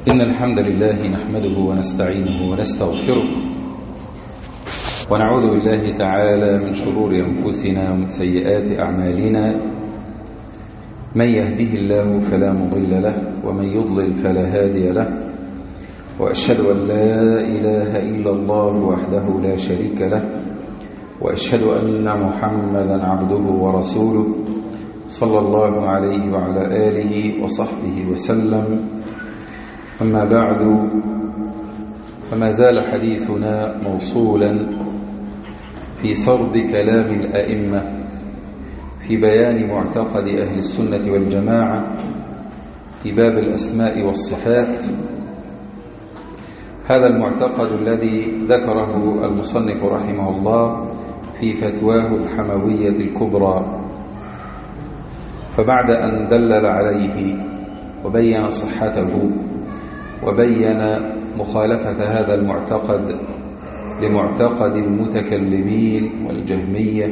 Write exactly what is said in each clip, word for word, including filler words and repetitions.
إن الحمد لله نحمده ونستعينه ونستغفره ونعوذ بالله تعالى من شرور أنفسنا ومن سيئات أعمالنا. من يهده الله فلا مضل له ومن يضلل فلا هادي له، وأشهد أن لا إله إلا الله وحده لا شريك له، وأشهد أن محمدا عبده ورسوله صلى الله عليه وعلى آله وصحبه وسلم. أما بعد، فما زال حديثنا موصولا في سرد كلام الأئمة في بيان معتقد أهل السنة والجماعة في باب الأسماء والصفات. هذا المعتقد الذي ذكره المصنف رحمه الله في فتواه الحموية الكبرى، فبعد أن دلل عليه وبين صحته وبين مخالفة هذا المعتقد لمعتقد المتكلمين والجهمية،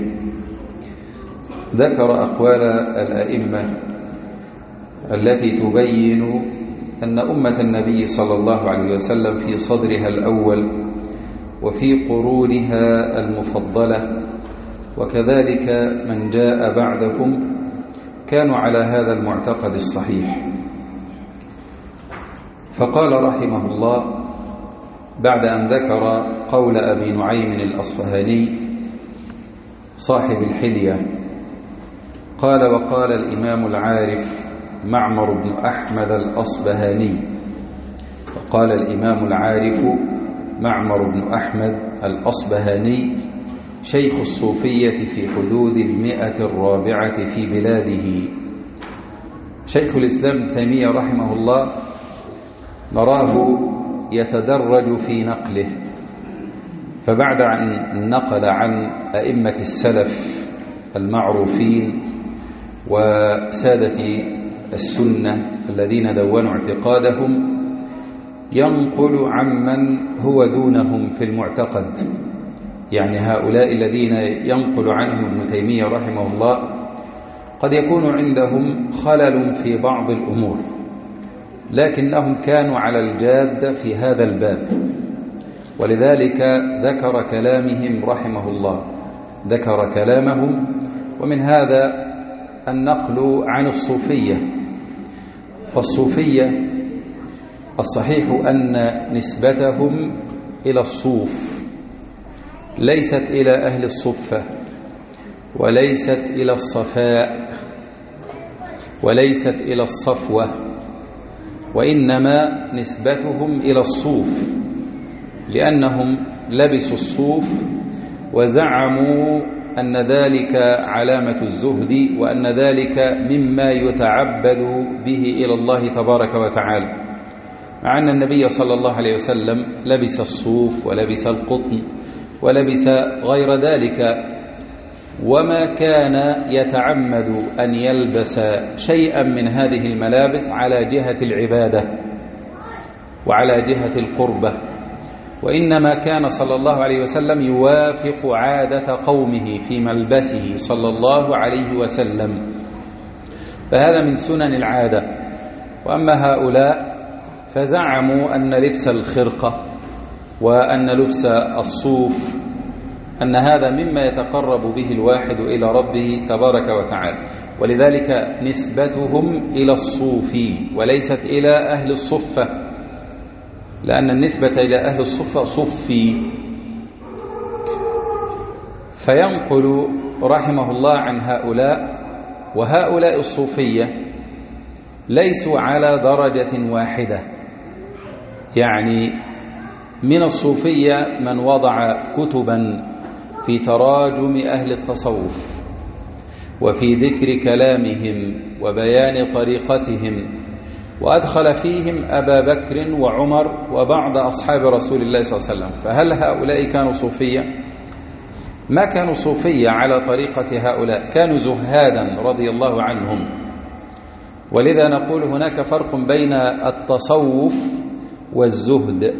ذكر أقوال الأئمة التي تبين أن أمة النبي صلى الله عليه وسلم في صدرها الأول وفي قرونها المفضلة وكذلك من جاء بعدهم كانوا على هذا المعتقد الصحيح. فقال رحمه الله بعد أن ذكر قول أبي نعيم الأصفهاني صاحب الحلية، قال: وقال الإمام العارف معمر بن أحمد الأصبهاني. وقال الإمام العارف معمر بن أحمد الأصبهاني شيخ الصوفية في حدود المئة الرابعة في بلاده. شيخ الإسلام ابن تيمية رحمه الله نراه يتدرج في نقله، فبعد أن نقل عن أئمة السلف المعروفين وسادة السنة الذين دونوا اعتقادهم، ينقل عمن هو دونهم في المعتقد، يعني هؤلاء الذين ينقل عنهم ابن تيمية رحمه الله قد يكون عندهم خلل في بعض الأمور، لكنهم كانوا على الجادة في هذا الباب، ولذلك ذكر كلامهم رحمه الله ذكر كلامهم ومن هذا النقل عن الصوفية. فالصوفية الصحيح أن نسبتهم إلى الصوف ليست إلى أهل الصفة، وليست إلى الصفاء، وليست إلى الصفوة، وإنما نسبتهم إلى الصوف، لأنهم لبسوا الصوف وزعموا أن ذلك علامة الزهد، وأن ذلك مما يتعبد به إلى الله تبارك وتعالى، مع أن النبي صلى الله عليه وسلم لبس الصوف ولبس القطن ولبس غير ذلك، وما كان يتعمد أن يلبس شيئا من هذه الملابس على جهة العبادة وعلى جهة القربة، وإنما كان صلى الله عليه وسلم يوافق عادة قومه في ملبسه صلى الله عليه وسلم، فهذا من سنن العادة. وأما هؤلاء فزعموا أن لبس الخرقة وأن لبس الصوف أن هذا مما يتقرب به الواحد إلى ربه تبارك وتعالى، ولذلك نسبتهم إلى الصوفي وليست إلى أهل الصفة، لأن النسبة إلى أهل الصفة صفي. فينقل رحمه الله عن هؤلاء، وهؤلاء الصوفية ليسوا على درجة واحدة، يعني من الصوفية من وضع كتبا في تراجم أهل التصوف وفي ذكر كلامهم وبيان طريقتهم، وأدخل فيهم أبا بكر وعمر وبعض أصحاب رسول الله صلى الله عليه وسلم. فهل هؤلاء كانوا صوفية؟ ما كانوا صوفية على طريقة هؤلاء، كانوا زهادا رضي الله عنهم. ولذا نقول هناك فرق بين التصوف والزهد،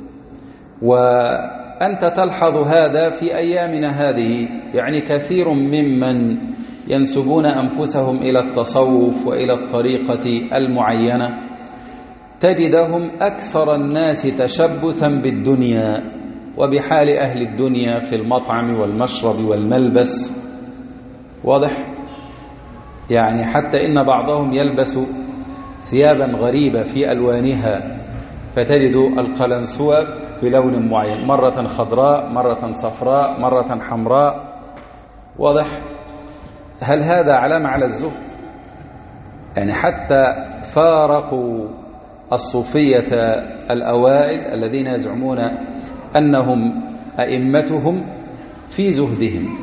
وأنت تلحظ هذا في أيامنا هذه، يعني كثير ممن ينسبون أنفسهم إلى التصوف وإلى الطريقة المعينة تجدهم أكثر الناس تشبثا بالدنيا وبحال أهل الدنيا في المطعم والمشرب والملبس. واضح؟ يعني حتى إن بعضهم يلبس ثيابا غريبة في ألوانها، فتجد القلنسوة بلون معين، مرة خضراء، مرة صفراء، مرة حمراء. واضح؟ هل هذا علامة على الزهد؟ يعني حتى فارقوا الصوفية الأوائل الذين يزعمون أنهم أئمتهم في زهدهم.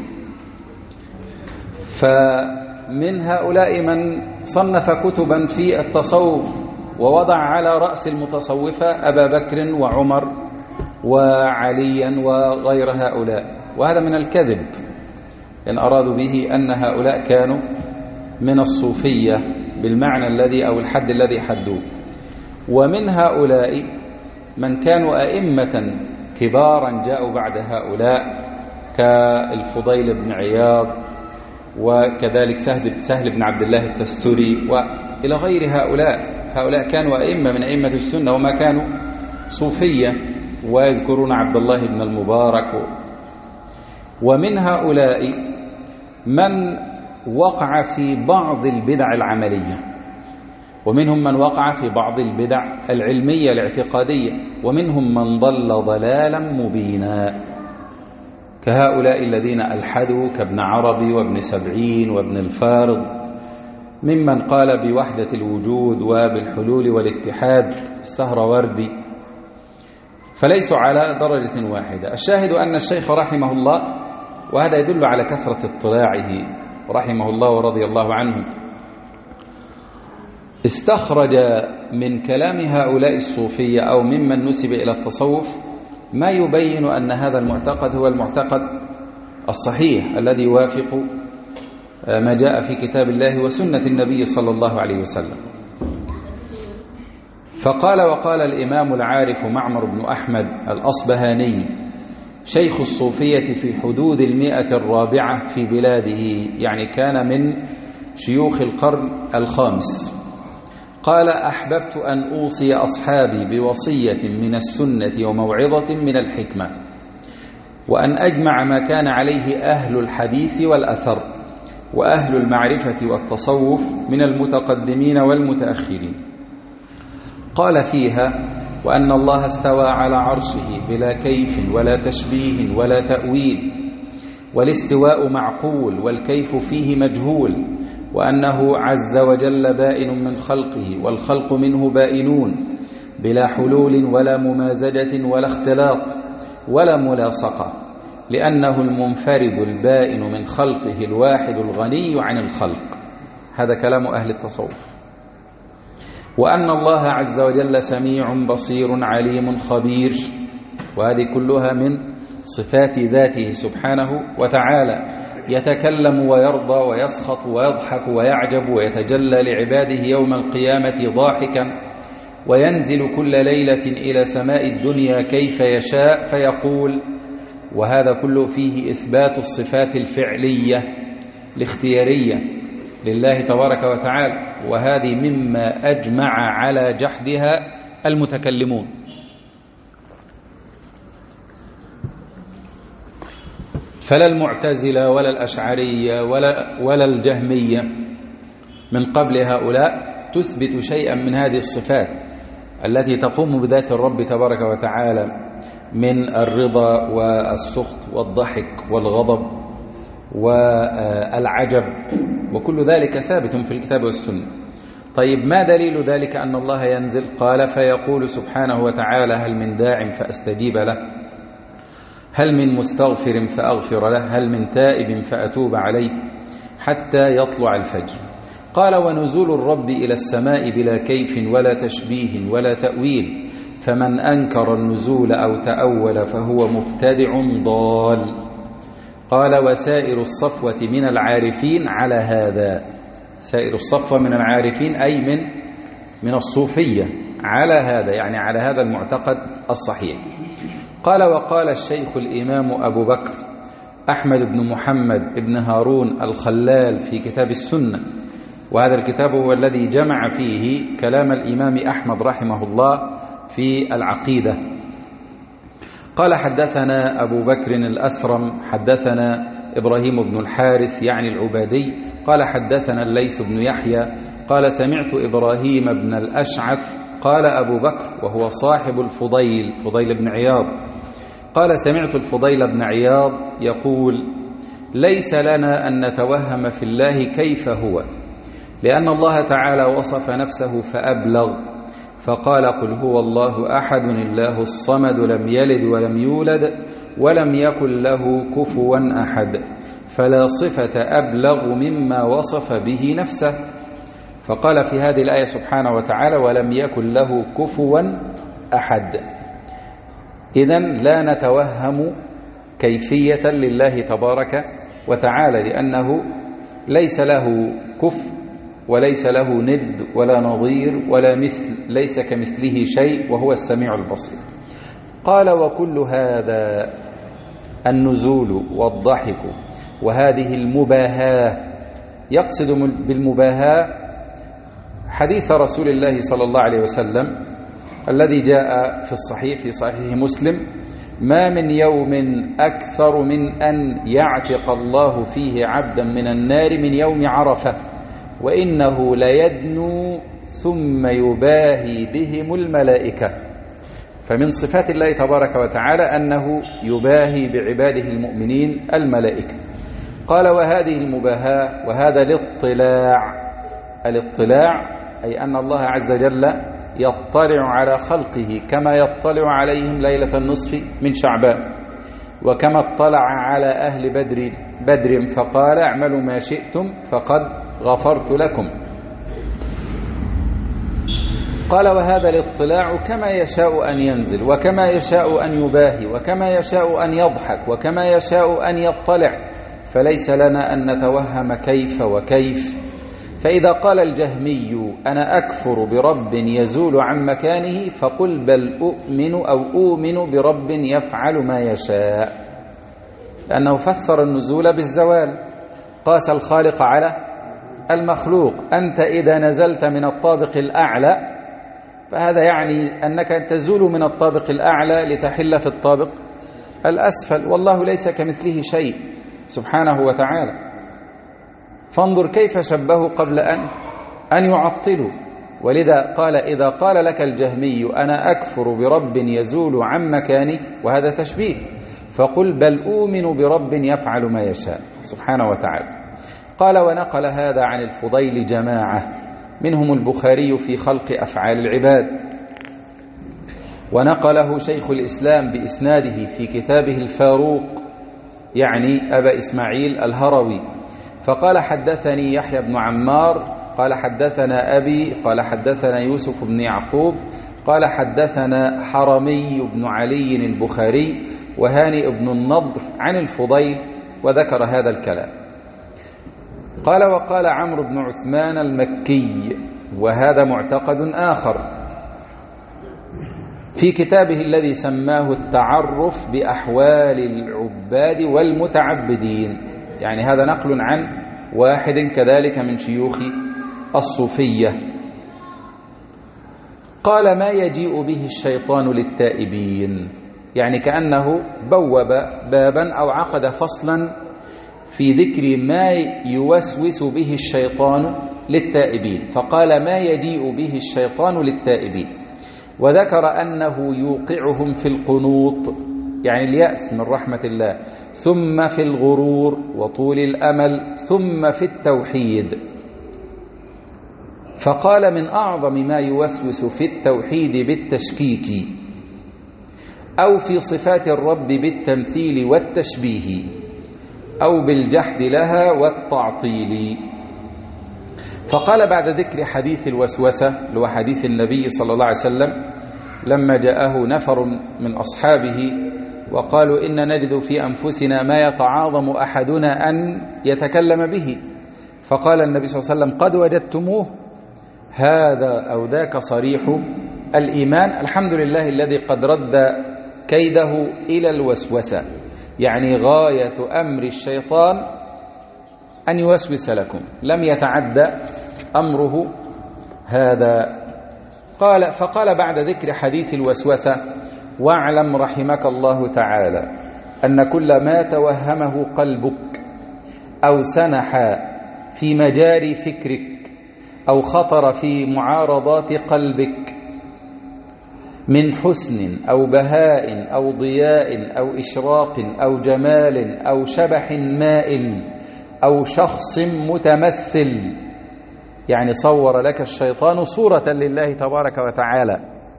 فمن هؤلاء من صنف كتبا في التصوف ووضع على رأس المتصوفة أبا بكر وعمر وعليا وغير هؤلاء، وهذا من الكذب إن أرادوا به أن هؤلاء كانوا من الصوفية بالمعنى الذي أو الحد الذي حدوه. ومن هؤلاء من كانوا أئمة كبارا جاءوا بعد هؤلاء كالفضيل بن عياض، وكذلك سهل, سهل بن عبد الله التستري وإلى غير هؤلاء. هؤلاء كانوا أئمة من أئمة السنة وما كانوا صوفية، ويذكرون عبد الله بن المبارك. ومن هؤلاء من وقع في بعض البدع العملية، ومنهم من وقع في بعض البدع العلمية الاعتقادية، ومنهم من ضل ضلالا مبينا كهؤلاء الذين ألحدوا كابن عربي وابن سبعين وابن الفارض، ممن قال بوحدة الوجود وبالحلول والاتحاد السهروردي، فليسوا على درجة واحدة. الشاهد أن الشيخ رحمه الله، وهذا يدل على كثرة اطلاعه رحمه الله ورضي الله عنه، استخرج من كلام هؤلاء الصوفية أو ممن نسب إلى التصوف ما يبين أن هذا المعتقد هو المعتقد الصحيح الذي يوافق ما جاء في كتاب الله وسنة النبي صلى الله عليه وسلم. فقال وقال الإمام العارف معمر بن أحمد الأصبهاني شيخ الصوفية في حدود المئة الرابعة في بلاده، يعني كان من شيوخ القرن الخامس، قال أحببت أن أوصي أصحابي بوصية من السنة وموعظة من الحكمة، وأن أجمع ما كان عليه أهل الحديث والأثر وأهل المعرفة والتصوف من المتقدمين والمتأخرين. قال فيها وأن الله استوى على عرشه بلا كيف ولا تشبيه ولا تأويل، والاستواء معقول والكيف فيه مجهول، وأنه عز وجل بائن من خلقه والخلق منه بائنون بلا حلول ولا ممازجة ولا اختلاط ولا ملاصقة، لأنه المنفرد البائن من خلقه الواحد الغني عن الخلق. هذا كلام أهل التصوف. وأن الله عز وجل سميع بصير عليم خبير، وهذه كلها من صفات ذاته سبحانه وتعالى، يتكلم ويرضى ويسخط ويضحك ويعجب ويتجلى لعباده يوم القيامة ضاحكا، وينزل كل ليلة إلى سماء الدنيا كيف يشاء فيقول. وهذا كله فيه إثبات الصفات الفعلية الاختيارية لله تبارك وتعالى، وهذه مما أجمع على جحدها المتكلمون. فلا المعتزلة ولا الأشعرية ولا, ولا الجهمية من قبل هؤلاء تثبت شيئا من هذه الصفات التي تقوم بذات الرب تبارك وتعالى من الرضا والسخط والضحك والغضب والعجب، وكل ذلك ثابت في الكتاب والسنة. طيب ما دليل ذلك أن الله ينزل؟ قال فيقول سبحانه وتعالى هل من داع فأستجيب له، هل من مستغفر فأغفر له، هل من تائب فأتوب عليه حتى يطلع الفجر. قال ونزول الرب إلى السماء بلا كيف ولا تشبيه ولا تأويل، فمن أنكر النزول أو تأول فهو مبتدع ضال. قال وسائر الصفوة من العارفين على هذا، سائر الصفوة من العارفين أي من من الصوفية على هذا، يعني على هذا المعتقد الصحيح. قال وقال الشيخ الإمام أبو بكر أحمد بن محمد بن هارون الخلال في كتاب السنة وهذا الكتاب هو الذي جمع فيه كلام الإمام أحمد رحمه الله في العقيدة. قال حدثنا أبو بكر الأسرم حدثنا إبراهيم بن الحارث يعني العبادي قال حدثنا الليث بن يحيى قال سمعت إبراهيم بن الأشعث قال أبو بكر وهو صاحب الفضيل فضيل بن عياض قال سمعت الفضيل بن عياض يقول ليس لنا أن نتوهم في الله كيف هو، لأن الله تعالى وصف نفسه فأبلغ فقال قل هو الله أحد الله الصمد لم يلد ولم يولد ولم يكن له كفوا أحد، فلا صفة أبلغ مما وصف به نفسه. فقال في هذه الآية سبحانه وتعالى ولم يكن له كفوا أحد. إذن لا نتوهم كيفية لله تبارك وتعالى، لأنه ليس له كفو وليس له ند ولا نظير ولا مثل، ليس كمثله شيء وهو السميع البصير. قال وكل هذا النزول والضحك وهذه المباهاة، يقصد بالمباهاة حديث رسول الله صلى الله عليه وسلم الذي جاء في الصحيح في صحيح مسلم ما من يوم أكثر من أن يعتق الله فيه عبدا من النار من يوم عرفة وإنه ليدنو ثم يباهي بهم الملائكة. فمن صفات الله تبارك وتعالى أنه يباهي بعباده المؤمنين الملائكة. قال وهذه المباهاة وهذا الاطلاع، الاطلاع أي أن الله عز وجل يطلع على خلقه كما يطلع عليهم ليلة النصف من شعبان، وكما اطلع على أهل بدر بدر فقال اعملوا ما شئتم فقد غفرت لكم. قال وهذا الاطلاع كما يشاء أن ينزل وكما يشاء أن يباهي وكما يشاء أن يضحك وكما يشاء أن يطلع، فليس لنا أن نتوهم كيف وكيف. فإذا قال الجهمي أنا أكفر برب يزول عن مكانه فقل بل أؤمن أو أؤمن برب يفعل ما يشاء، لأنه فسر النزول بالزوال، قاس الخالق على المخلوق. أنت إذا نزلت من الطابق الأعلى فهذا يعني أنك تزول من الطابق الأعلى لتحل في الطابق الأسفل، والله ليس كمثله شيء سبحانه وتعالى. فانظر كيف شبهوا قبل أن أن يعطلوا. ولذا قال إذا قال لك الجهمي أنا أكفر برب يزول عن مكانه وهذا تشبيه، فقل بل أؤمن برب يفعل ما يشاء سبحانه وتعالى. قال ونقل هذا عن الفضيل جماعة منهم البخاري في خلق أفعال العباد، ونقله شيخ الإسلام بإسناده في كتابه الفاروق يعني أبا إسماعيل الهروي. فقال حدثني يحيى بن عمار قال حدثنا أبي قال حدثنا يوسف بن يعقوب قال حدثنا حرمي بن علي البخاري وهانئ بن النضر عن الفضيل وذكر هذا الكلام. قال وقال عمرو بن عثمان المكي وهذا معتقد آخر في كتابه الذي سماه التعرف بأحوال العباد والمتعبدين، يعني هذا نقل عن واحد كذلك من شيوخ الصوفية. قال ما يجيء به الشيطان للتائبين، يعني كأنه بوب بابا أو عقد فصلا في ذكر ما يوسوس به الشيطان للتائبين، فقال ما يجيء به الشيطان للتائبين، وذكر أنه يوقعهم في القنوط يعني اليأس من رحمة الله، ثم في الغرور وطول الأمل، ثم في التوحيد. فقال من أعظم ما يوسوس في التوحيد بالتشكيك أو في صفات الرب بالتمثيل والتشبيه أو بالجحد لها والتعطيل. فقال بعد ذكر حديث الوسوسة اللي هو حديث النبي صلى الله عليه وسلم لما جاءه نفر من أصحابه وقالوا إن نجد في أنفسنا ما يتعاظم أحدنا أن يتكلم به، فقال النبي صلى الله عليه وسلم قد وجدتموه، هذا أو ذاك صريح الإيمان، الحمد لله الذي قد رد كيده إلى الوسوسة، يعني غاية أمر الشيطان أن يوسوس لكم، لم يتعدى أمره هذا. قال فقال بعد ذكر حديث الوسوسة: واعلم رحمك الله تعالى أن كل ما توهمه قلبك أو سنح في مجاري فكرك أو خطر في معارضات قلبك من حسن أو بهاء أو ضياء أو إشراق أو جمال أو شبح مائل أو شخص متمثل، يعني صور لك الشيطان صورة لله تبارك وتعالى،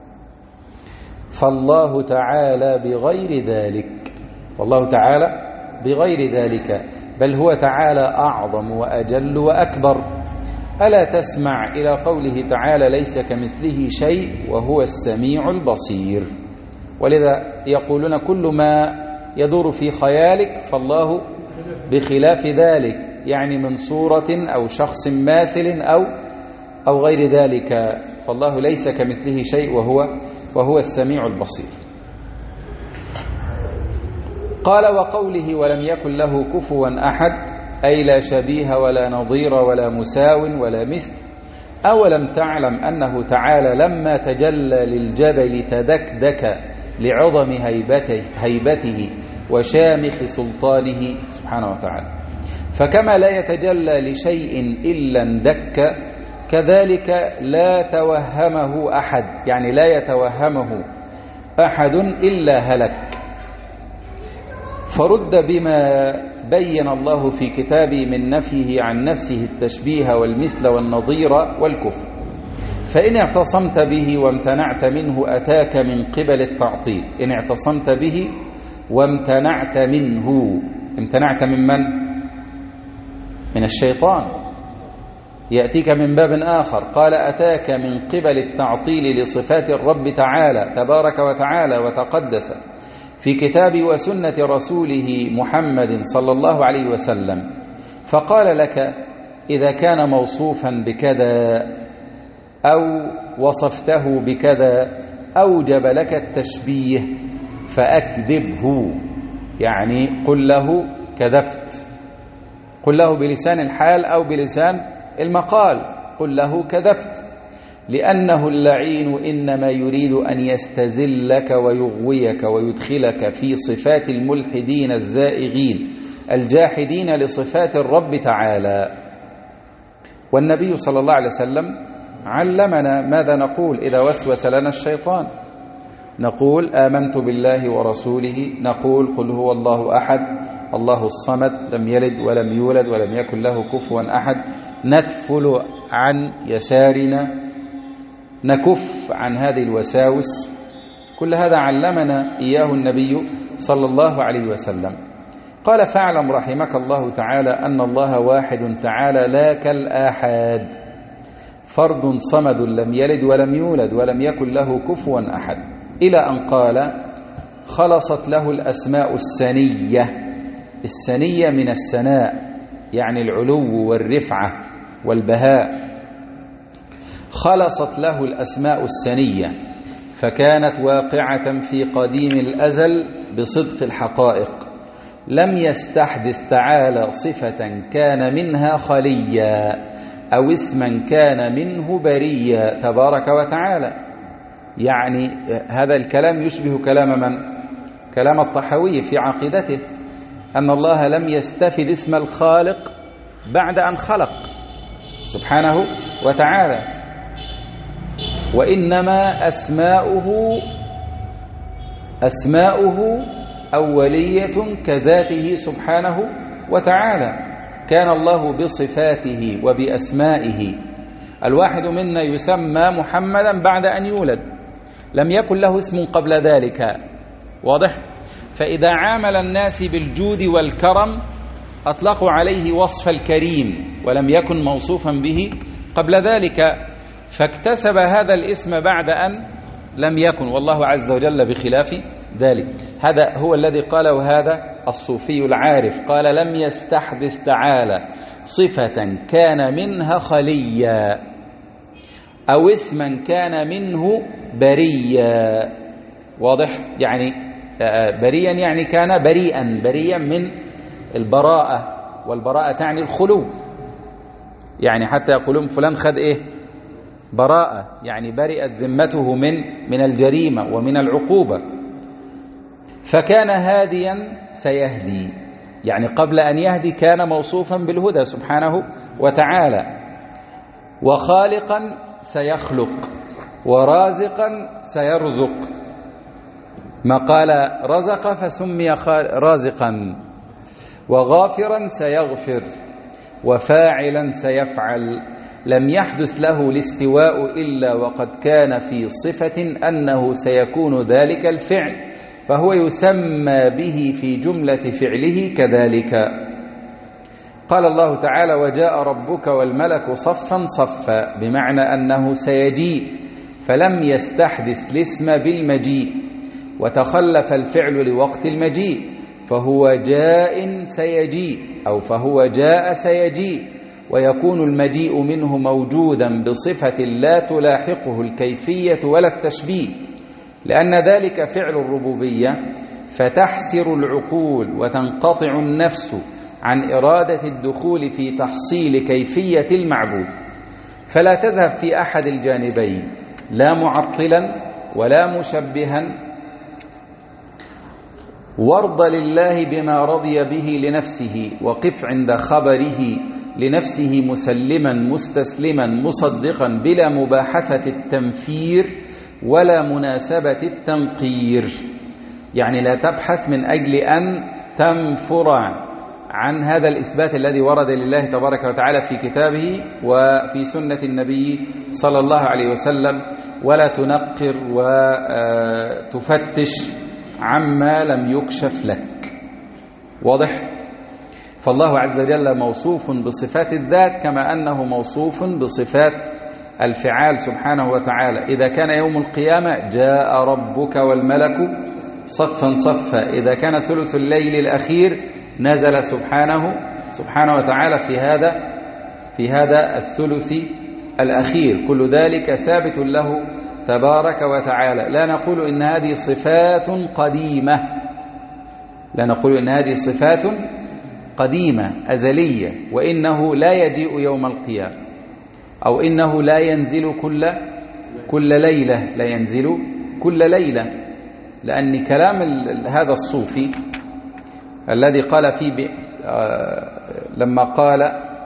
فالله تعالى بغير ذلك، والله تعالى بغير ذلك، بل هو تعالى أعظم وأجل وأكبر. ألا تسمع إلى قوله تعالى: ليس كمثله شيء وهو السميع البصير. ولذا يقولون كل ما يدور في خيالك فالله بخلاف ذلك، يعني من صورة أو شخص ماثل أو أو غير ذلك، فالله ليس كمثله شيء وهو وهو السميع البصير. قال: وقوله ولم يكن له كفوا أحد، أي لا شبيه ولا نظير ولا مساو ولا مثل. أولم تعلم أنه تعالى لما تجلى للجبل تدكدك لعظم هيبته, هيبته وشامخ سلطانه سبحانه وتعالى، فكما لا يتجلى لشيء إلا اندك، كذلك لا توهمه أحد، يعني لا يتوهمه أحد إلا هلك. فرد بما بين الله في كتابه من نفيه عن نفسه التشبيه والمثل والنظير والكفر، فإن اعتصمت به وامتنعت منه أتاك من قبل التعطيل. إن اعتصمت به وامتنعت منه، امتنعت من من؟ من الشيطان، يأتيك من باب آخر. قال: أتاك من قبل التعطيل لصفات الرب تعالى تبارك وتعالى وتقدس في كتاب وسنة رسوله محمد صلى الله عليه وسلم، فقال لك: إذا كان موصوفا بكذا أو وصفته بكذا أوجب لك التشبيه فأكذبه، يعني قل له كذبت، قل له بلسان الحال أو بلسان المقال، قل له كذبت، لأنه اللعين إنما يريد أن يستزلك ويغويك ويدخلك في صفات الملحدين الزائغين الجاحدين لصفات الرب تعالى. والنبي صلى الله عليه وسلم علمنا ماذا نقول إذا وسوس لنا الشيطان. نقول: آمنت بالله ورسوله، نقول: قل هو الله أحد الله الصمد لم يلد ولم يولد ولم يكن له كفوا أحد. ندفل عن يسارنا، نكف عن هذه الوساوس. كل هذا علمنا إياه النبي صلى الله عليه وسلم. قال: فاعلم رحمك الله تعالى أن الله واحد تعالى لا كالآحاد، فرد صمد لم يلد ولم يولد ولم يكن له كفوا أحد، إلى أن قال: خلصت له الأسماء السنية. السنية من السناء، يعني العلو والرفعة والبهاء. خلصت له الأسماء السنية، فكانت واقعة في قديم الأزل بصدق الحقائق، لم يستحدث تعالى صفة كان منها خليا أو اسما كان منه بريا تبارك وتعالى. يعني هذا الكلام يشبه كلام من؟ كلام الطحاوي في عقيدته، أن الله لم يستفد اسم الخالق بعد أن خلق سبحانه وتعالى، وإنما أسماؤه أسماؤه أولية كذاته سبحانه وتعالى. كان الله بصفاته وبأسمائه. الواحد منا يسمى محمدا بعد أن يولد، لم يكن له اسم قبل ذلك، واضح؟ فإذا عامل الناس بالجود والكرم أطلقوا عليه وصف الكريم ولم يكن موصوفا به قبل ذلك، فاكتسب هذا الاسم بعد أن لم يكن، والله عز وجل بخلاف ذلك. هذا هو الذي قاله هذا الصوفي العارف، قال: لم يستحدث تعالى صفة كان منها خليا أو اسما كان منه بريا. واضح؟ يعني بريا يعني كان بريئا، بريا من البراءة والبراءة تعني الخلو، يعني حتى يقولون فلان خد إيه؟ براءة، يعني برئت ذمته من من الجريمة ومن العقوبة. فكان هاديا سيهدي، يعني قبل أن يهدي كان موصوفا بالهدى سبحانه وتعالى. وخالقا سيخلق، ورازقا سيرزق، ما قال رزق فسمي رازقا، وغافرا سيغفر، وفاعلا سيفعل. لم يحدث له الاستواء إلا وقد كان في صفة أنه سيكون ذلك الفعل، فهو يسمى به في جملة فعله كذلك. قال الله تعالى: وجاء ربك والملك صفا صفا، بمعنى أنه سيجيء، فلم يستحدث الاسم بالمجيء، وتخلف الفعل لوقت المجيء، فهو جاء سيجيء، أو فهو جاء سيجيء، ويكون المجيء منه موجودا بصفة لا تلاحقه الكيفية ولا التشبيه، لأن ذلك فعل الربوبية، فتحسر العقول وتنقطع النفس عن إرادة الدخول في تحصيل كيفية المعبود، فلا تذهب في أحد الجانبين، لا معطلا ولا مشبها. وارض لله بما رضي به لنفسه، وقف عند خبره لنفسه مسلما مستسلما مصدقا بلا مباحثة التنفير ولا مناسبة التنقير، يعني لا تبحث من أجل أن تنفر عن هذا الإثبات الذي ورد لله تبارك وتعالى في كتابه وفي سنة النبي صلى الله عليه وسلم، ولا تنقر وتفتش عما لم يكشف لك. واضح؟ فالله عز وجل موصوف بصفات الذات كما أنه موصوف بصفات الفعال سبحانه وتعالى. إذا كان يوم القيامة جاء ربك والملك صفا صفا، إذا كان ثلث الليل الأخير نزل سبحانه سبحانه وتعالى في هذا في هذا الثلث الأخير، كل ذلك ثابت له تبارك وتعالى. لا نقول إن هذه صفات قديمة، لا نقول إن هذه صفات قديمة أزلية، وإنه لا يجيء يوم القيامة، أو إنه لا ينزل كل كل ليلة، لا ينزل كل ليلة، لأن كلام هذا الصوفي الذي قال فيه لما قال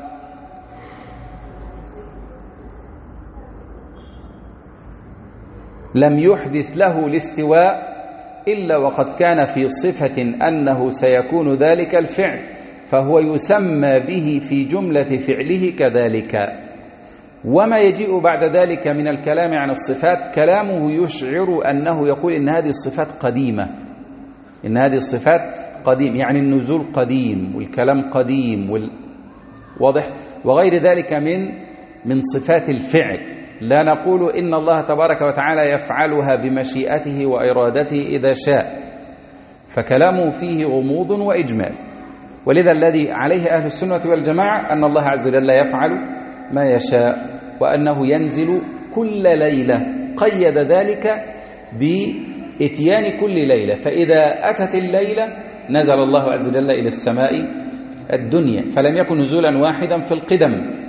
لم يحدث له الاستواء إلا وقد كان في صفة أنه سيكون ذلك الفعل، فهو يسمى به في جملة فعله كذلك. وما يجيء بعد ذلك من الكلام عن الصفات كلامه يشعر أنه يقول إن هذه الصفات قديمة، إن هذه الصفات قديم، يعني النزول قديم والكلام قديم وال... واضح، وغير ذلك من من صفات الفعل. لا نقول إن الله تبارك وتعالى يفعلها بمشيئته وإرادته إذا شاء، فكلامه فيه غموض وإجمال. ولذا الذي عليه أهل السنة والجماعة أن الله عز وجل يفعل ما يشاء، وأنه ينزل كل ليلة، قيد ذلك بإتيان كل ليلة، فإذا أتت الليلة نزل الله عز وجل إلى السماء الدنيا، فلم يكن نزولا واحدا في القدم.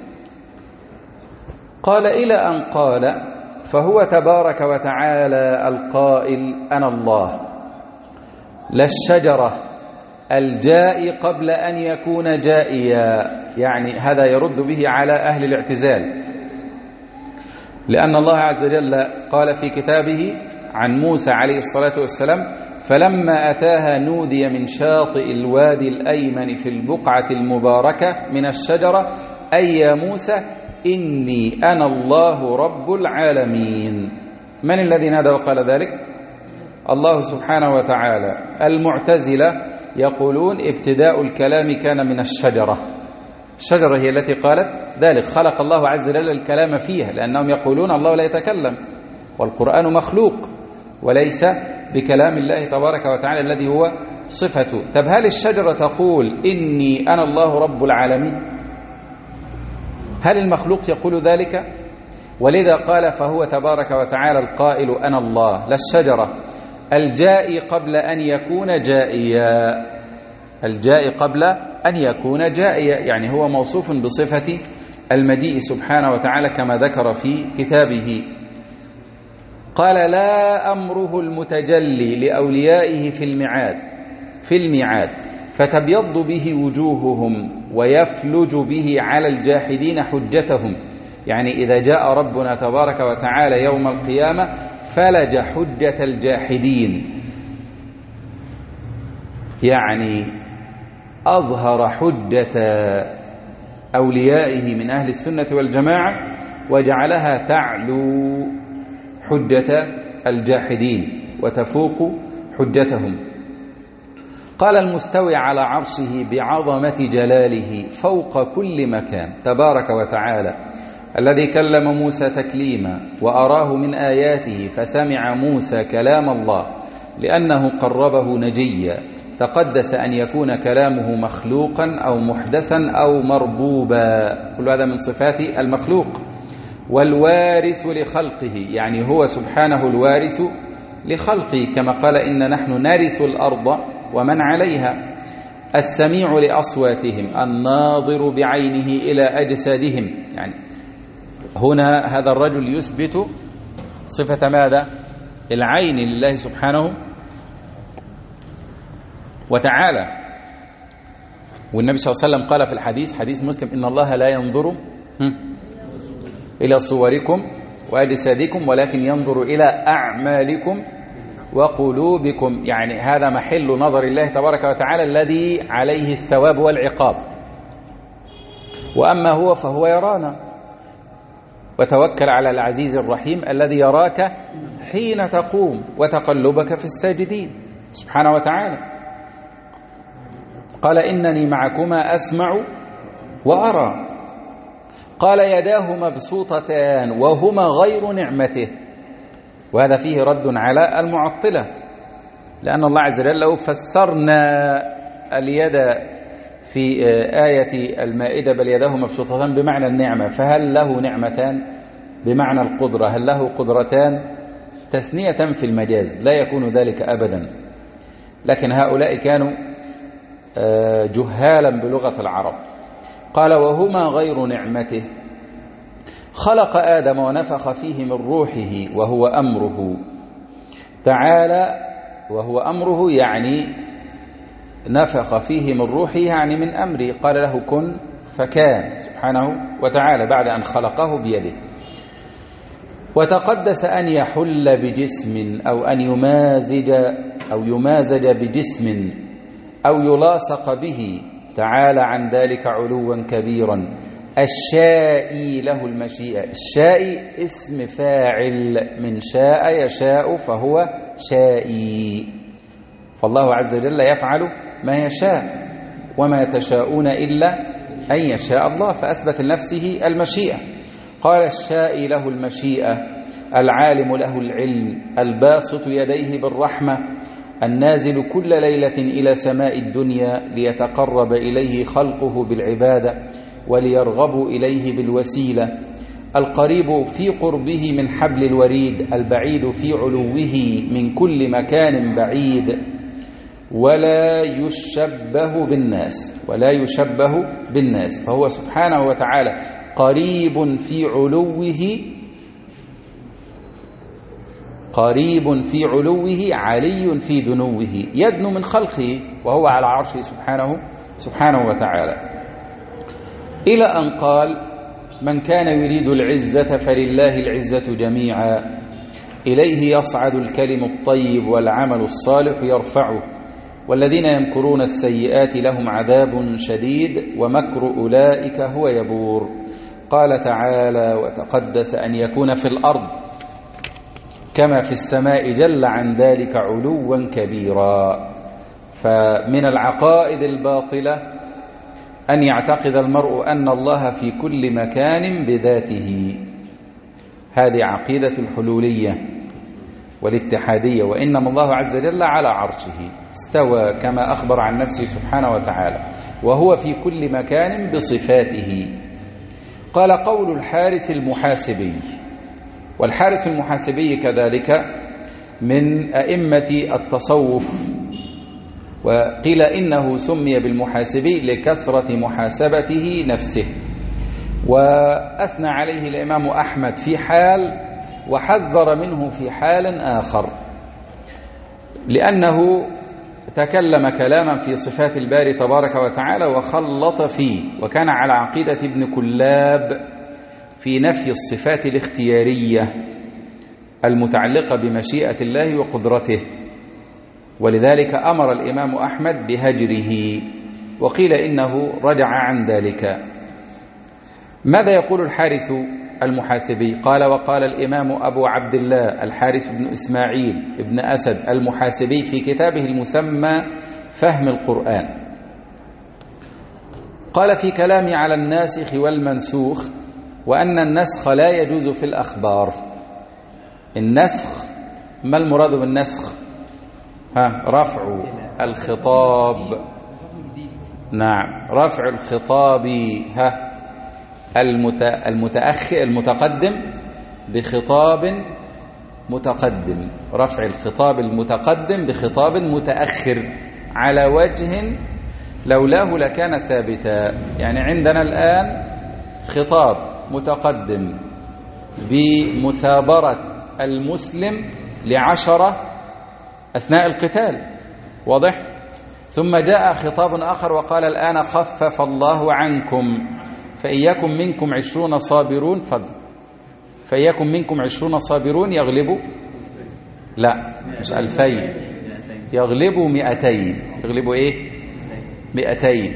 قال إلى أن قال: فهو تبارك وتعالى القائل أنا الله، لا الشجرة الجائي قبل أن يكون جائيا، يعني هذا يرد به على أهل الاعتزال، لأن الله عز وجل قال في كتابه عن موسى عليه الصلاة والسلام: فلما أتاها نودي من شاطئ الوادي الأيمن في البقعة المباركة من الشجرة أي يا موسى إني أنا الله رب العالمين. من الذي نادى وقال ذلك؟ الله سبحانه وتعالى. المعتزلة يقولون ابتداء الكلام كان من الشجرة، الشجرة هي التي قالت ذلك، خلق الله عز وجل الكلام فيها، لأنهم يقولون الله لا يتكلم والقرآن مخلوق وليس بكلام الله تبارك وتعالى الذي هو صفته. طب هل الشجرة تقول إني أنا الله رب العالمين؟ هل المخلوق يقول ذلك؟ ولذا قال فهو تبارك وتعالى القائل أنا الله، لا الشجرة الجائي قبل أن يكون جائيا، الجائي قبل أن يكون جائيا، يعني هو موصوف بصفة المجيء سبحانه وتعالى كما ذكر في كتابه. قال لا أمره المتجلي لأوليائه في الميعاد في الميعاد فتبيض به وجوههم ويفلج به على الجاحدين حجتهم، يعني إذا جاء ربنا تبارك وتعالى يوم القيامة فلج حجة الجاحدين، يعني أظهر حجة أوليائه من أهل السنة والجماعة وجعلها تعلو حجة الجاحدين وتفوق حجتهم. قال المستوي على عرشه بعظمة جلاله فوق كل مكان تبارك وتعالى، الذي كلم موسى تكليما وأراه من آياته فسمع موسى كلام الله لأنه قربه نجيا، تقدس أن يكون كلامه مخلوقا أو محدثا أو مربوبا، كل هذا من صفات المخلوق. والوارث لخلقه، يعني هو سبحانه الوارث لخلقه كما قال إن نحن نرث الأرض ومن عليها. السميع لأصواتهم الناظر بعينه إلى أجسادهم، يعني هنا هذا الرجل يثبت صفة ماذا؟ العين لله سبحانه وتعالى. والنبي صلى الله عليه وسلم قال في الحديث حديث مسلم إن الله لا ينظر إلى صوركم وأجسادكم ولكن ينظر إلى أعمالكم وقلوبكم، يعني هذا محل نظر الله تبارك وتعالى الذي عليه الثواب والعقاب. وأما هو فهو يرانا، وتوكل على العزيز الرحيم الذي يراك حين تقوم وتقلبك في الساجدين سبحانه وتعالى. قال إنني معكما أسمع وأرى. قال يداه مبسوطتان وهما غير نعمته، وهذا فيه رد على المعطلة، لأن الله عز وجل لو فسرنا اليد في آية المائدة بل يداه مبسوطتان بمعنى النعمة، فهل له نعمتان بمعنى القدرة؟ هل له قدرتان؟ تثنية في المجاز لا يكون ذلك أبدا، لكن هؤلاء كانوا جهالا بلغة العرب. قال وهما غير نعمته. خلق آدم ونفخ فيه من روحه وهو أمره تعالى، وهو أمره يعني نفخ فيه من روحه يعني من أمره، قال له كن فكان سبحانه وتعالى بعد أن خلقه بيده. وتقدس أن يحل بجسم أو أن يمازج أو يمازج بجسم أو يلاصق به، تعالى عن ذلك علوا كبيرا. الشائي له المشيئة، الشائي اسم فاعل من شاء يشاء فهو شائي، فالله عز وجل يفعل ما يشاء وما تشاءون إلا أن يشاء الله، فأثبت لنفسه المشيئة. قال الشائي له المشيئة، العالم له العلم، الباسط يديه بالرحمة، النازل كل ليلة إلى سماء الدنيا ليتقرب إليه خلقه بالعبادة وليرغبوا إليه بالوسيلة، القريب في قربه من حبل الوريد، البعيد في علوه من كل مكان بعيد، ولا يشبه بالناس ولا يشبه بالناس فهو سبحانه وتعالى قريب في علوه قريب في علوه علي في دنوه، يدنو من خلقه وهو على عرشه سبحانه سبحانه وتعالى، إلى أن قال من كان يريد العزة فلله العزة جميعا، إليه يصعد الكلم الطيب والعمل الصالح يرفعه، والذين يمكرون السيئات لهم عذاب شديد ومكر أولئك هو يبور. قال تعالى وتقدس أن يكون في الأرض كما في السماء جل عن ذلك علوا كبيرا. فمن العقائد الباطلة أن يعتقد المرء أن الله في كل مكان بذاته، هذه عقيدة الحلولية والاتحادية، وإنما الله عز وجل على عرشه استوى كما أخبر عن نفسه سبحانه وتعالى، وهو في كل مكان بصفاته. قال قول الحارث المحاسبي، والحارث المحاسبي كذلك من أئمة التصوف وقيل إنه سمي بالمحاسبي لكثرة محاسبته نفسه. وأثنى عليه الإمام أحمد في حال وحذر منه في حال آخر، لأنه تكلم كلاما في صفات الباري تبارك وتعالى وخلط فيه، وكان على عقيدة ابن كلاب في نفي الصفات الاختيارية المتعلقة بمشيئة الله وقدرته، ولذلك أمر الإمام أحمد بهجره، وقيل إنه رجع عن ذلك. ماذا يقول الحارث المحاسبي؟ قال: وقال الإمام أبو عبد الله الحارث بن إسماعيل بن أسد المحاسبي في كتابه المسمى فهم القرآن، قال في كلامي على الناسخ والمنسوخ: وأن النسخ لا يجوز في الأخبار. النسخ، ما المراد بالنسخ؟ ها رفع الخطاب، نعم رفع الخطاب ها المتأخر المتقدم بخطاب متقدم، رفع الخطاب المتقدم بخطاب متأخر على وجه لولاه لكان ثابتا. يعني عندنا الآن خطاب متقدم بمثابرة المسلم لعشرة أثناء القتال، واضح؟ ثم جاء خطاب آخر وقال: الآن خفف الله عنكم فإن يكن منكم عشرون صابرون فضل فإن يكن منكم عشرون صابرون يغلبوا، لا مش ألفين، يغلبوا مئتين. يغلبوا إيه؟ مئتين،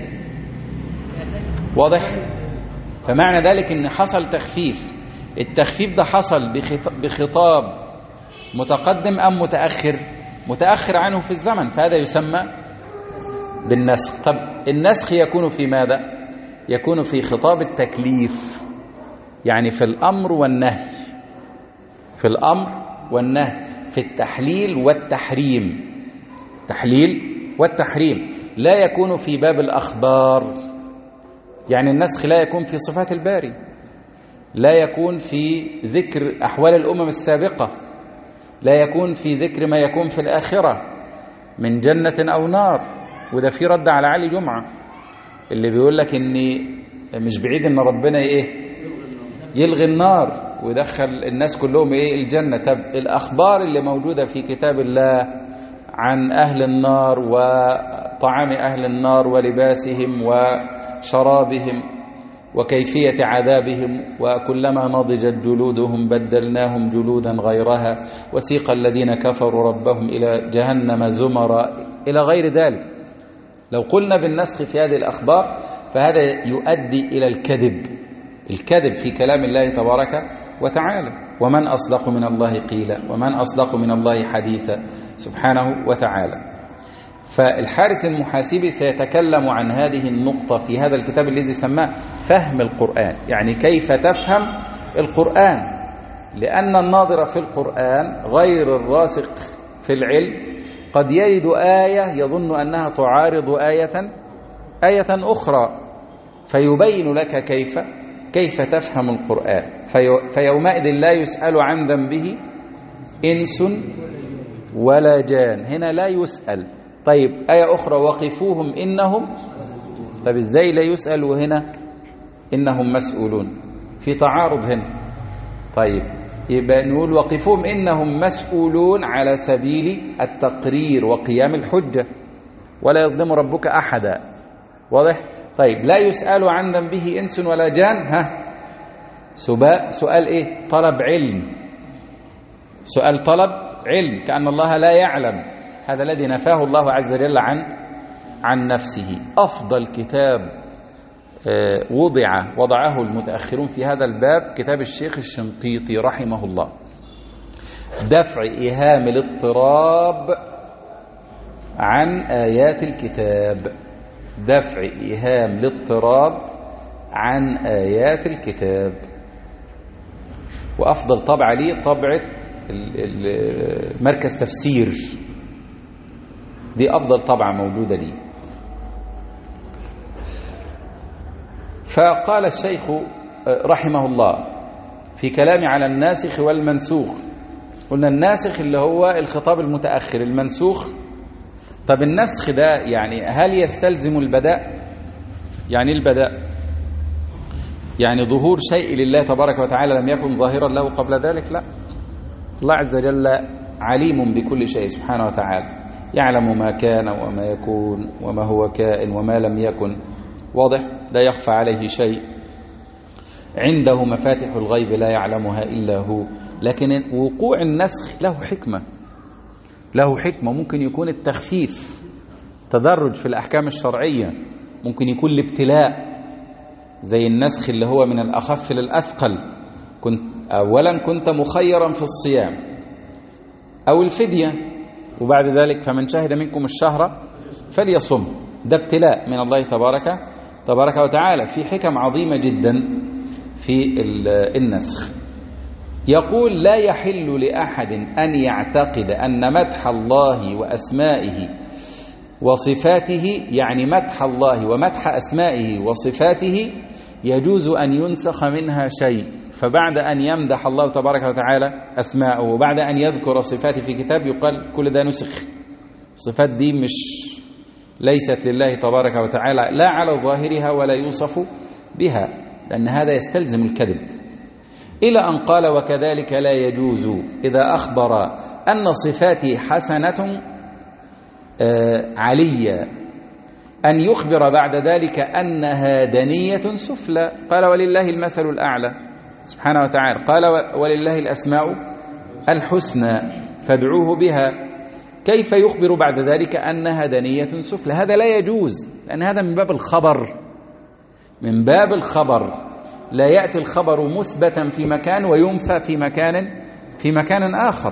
واضح؟ فمعنى ذلك إن حصل تخفيف. التخفيف ده حصل بخطاب متقدم أم متأخر؟ متأخر عنه في الزمن، فهذا يسمى بالنسخ. طب النسخ يكون في ماذا؟ يكون في خطاب التكليف، يعني في الأمر والنهي، في الأمر والنهي، في التحليل والتحريم، تحليل والتحريم. لا يكون في باب الأخبار، يعني النسخ لا يكون في صفات الباري، لا يكون في ذكر أحوال الأمم السابقة، لا يكون في ذكر ما يكون في الآخرة من جنة أو نار. وده في رد على علي جمعة اللي بيقول لك إني مش بعيد إن ربنا إيه يلغي النار ويدخل الناس كلهم إيه الجنة. طب الأخبار اللي موجودة في كتاب الله عن أهل النار وطعام أهل النار ولباسهم وشرابهم وكيفية عذابهم، وكلما نضجت جلودهم بدلناهم جلودا غيرها، وسيق الذين كفروا ربهم إلى جهنم زمرا، إلى غير ذلك. لو قلنا بالنسخ في هذه الأخبار فهذا يؤدي إلى الكذب، الكذب في كلام الله تبارك وتعالى. ومن أصدق من الله قيلا ومن أصدق من الله حديثا سبحانه وتعالى. فالحارث المحاسبي سيتكلم عن هذه النقطة في هذا الكتاب الذي سماه فهم القرآن، يعني كيف تفهم القرآن، لأن الناظر في القرآن غير الراسخ في العلم قد يجد آية يظن أنها تعارض آية آية أخرى، فيبين لك كيف كيف تفهم القرآن. في فيومئذ لا يسأل عن ذنبه إنس ولا جان، هنا لا يسأل. طيب آية أخرى وقفوهم إنهم، طب إزاي لا يسأل وهنا إنهم مسؤولون؟ في تعارض هنا. طيب يبقى نقول وقفوهم إنهم مسؤولون على سبيل التقرير وقيام الحجة، ولا يظلم ربك أحدا، واضح؟ طيب لا يسأل عن ذنبه إنس ولا جان، ها سؤال إيه؟ طلب علم، سؤال طلب علم، كأن الله لا يعلم، هذا الذي نفاه الله عز وجل عن عن نفسه. أفضل كتاب وضع وضعه المتأخرون في هذا الباب كتاب الشيخ الشنقيطي رحمه الله، دفع إيهام الاضطراب عن آيات الكتاب، دفع إيهام الاضطراب عن آيات الكتاب. وأفضل طبعة لي طبعة مركز تفسير، دي أفضل طبعة موجودة لي. فقال الشيخ رحمه الله في كلام على الناسخ والمنسوخ، قلنا الناسخ اللي هو الخطاب المتأخر، المنسوخ طب النسخ ده يعني هل يستلزم البداء؟ يعني البداء يعني ظهور شيء لله تبارك وتعالى لم يكن ظاهرا له قبل ذلك؟ لا، الله عز وجل عليم بكل شيء سبحانه وتعالى، يعلم ما كان وما يكون وما هو كائن وما لم يكن، واضح؟ لا يخفى عليه شيء، عنده مفاتح الغيب لا يعلمها إلا هو. لكن وقوع النسخ له حكمة، له حكمة. ممكن يكون التخفيف، تدرج في الأحكام الشرعية، ممكن يكون الابتلاء زي النسخ اللي هو من الأخف للأثقل. كنت أولا كنت مخيرا في الصيام أو الفدية، وبعد ذلك فمن شهد منكم الشهر فليصم. ده ابتلاء من الله تبارك تبارك وتعالى. في حكم عظيمة جدا في النسخ. يقول لا يحل لأحد أن يعتقد أن مدح الله وأسمائه وصفاته، يعني مدح الله ومدح أسمائه وصفاته، يجوز أن ينسخ منها شيء. فبعد أن يمدح الله تبارك وتعالى أسماءه وبعد أن يذكر صفاته في كتاب يقال كل ده نسخ. الصفات دي مش ليست لله تبارك وتعالى لا على ظاهرها ولا يوصف بها، لأن هذا يستلزم الكذب. إلى أن قال وكذلك لا يجوز إذا أخبر أن صفاته حسنة علية أن يخبر بعد ذلك أنها دنية سفلى. قال ولله المثل الأعلى سبحانه وتعالى، قال ولله الأسماء الحسنى فادعوه بها. كيف يخبر بعد ذلك أنها دنية سفلى؟ هذا لا يجوز، لأن هذا من باب الخبر، من باب الخبر. لا يأتي الخبر مثبتا في مكان وينفى في مكان في مكان آخر.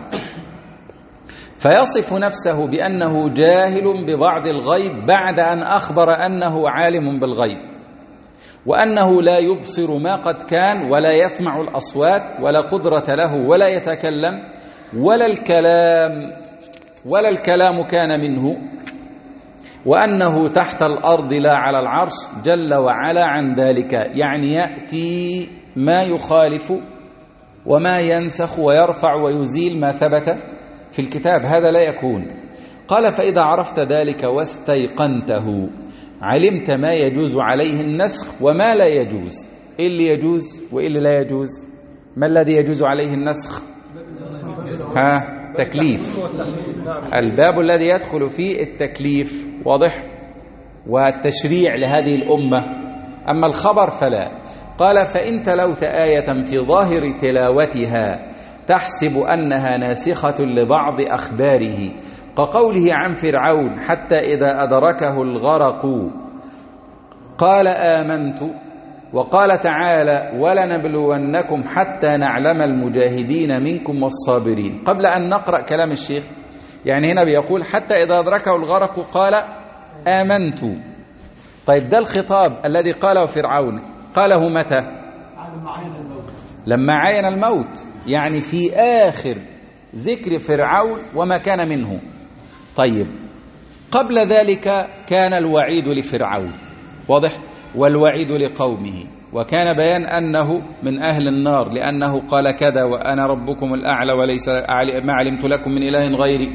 فيصف نفسه بأنه جاهل ببعض الغيب بعد أن أخبر أنه عالم بالغيب، وأنه لا يبصر ما قد كان ولا يسمع الأصوات ولا قدرة له ولا يتكلم ولا الكلام ولا الكلام كان منه، وأنه تحت الأرض لا على العرش جل وعلا عن ذلك. يعني يأتي ما يخالف وما ينسخ ويرفع ويزيل ما ثبت في الكتاب، هذا لا يكون. قال فإذا عرفت ذلك واستيقنته علمت ما يجوز عليه النسخ وما لا يجوز. إيه اللي يجوز وإيه اللي لا يجوز؟ ما الذي يجوز عليه النسخ؟ ها تكليف، الباب الذي يدخل فيه التكليف، واضح؟ والتشريع لهذه الأمة. أما الخبر فلا. قال فإن تلوت آية في ظاهر تلاوتها تحسب أنها ناسخة لبعض أخباره، كقوله عن فرعون حتى إذا أدركه الغرق قال آمنت، وقال تعالى ولنبلونكم حتى نعلم المجاهدين منكم والصابرين. قبل أن نقرأ كلام الشيخ، يعني هنا بيقول حتى إذا أدركه الغرق قال آمنت. طيب ده الخطاب الذي قاله فرعون، قاله متى؟ لما عاين الموت، يعني في آخر ذكر فرعون وما كان منه. طيب قبل ذلك كان الوعيد لفرعون، واضح؟ والوعيد لقومه، وكان بيان أنه من أهل النار لأنه قال كذا وأنا ربكم الأعلى وليس ما علمت لكم من إله غيري.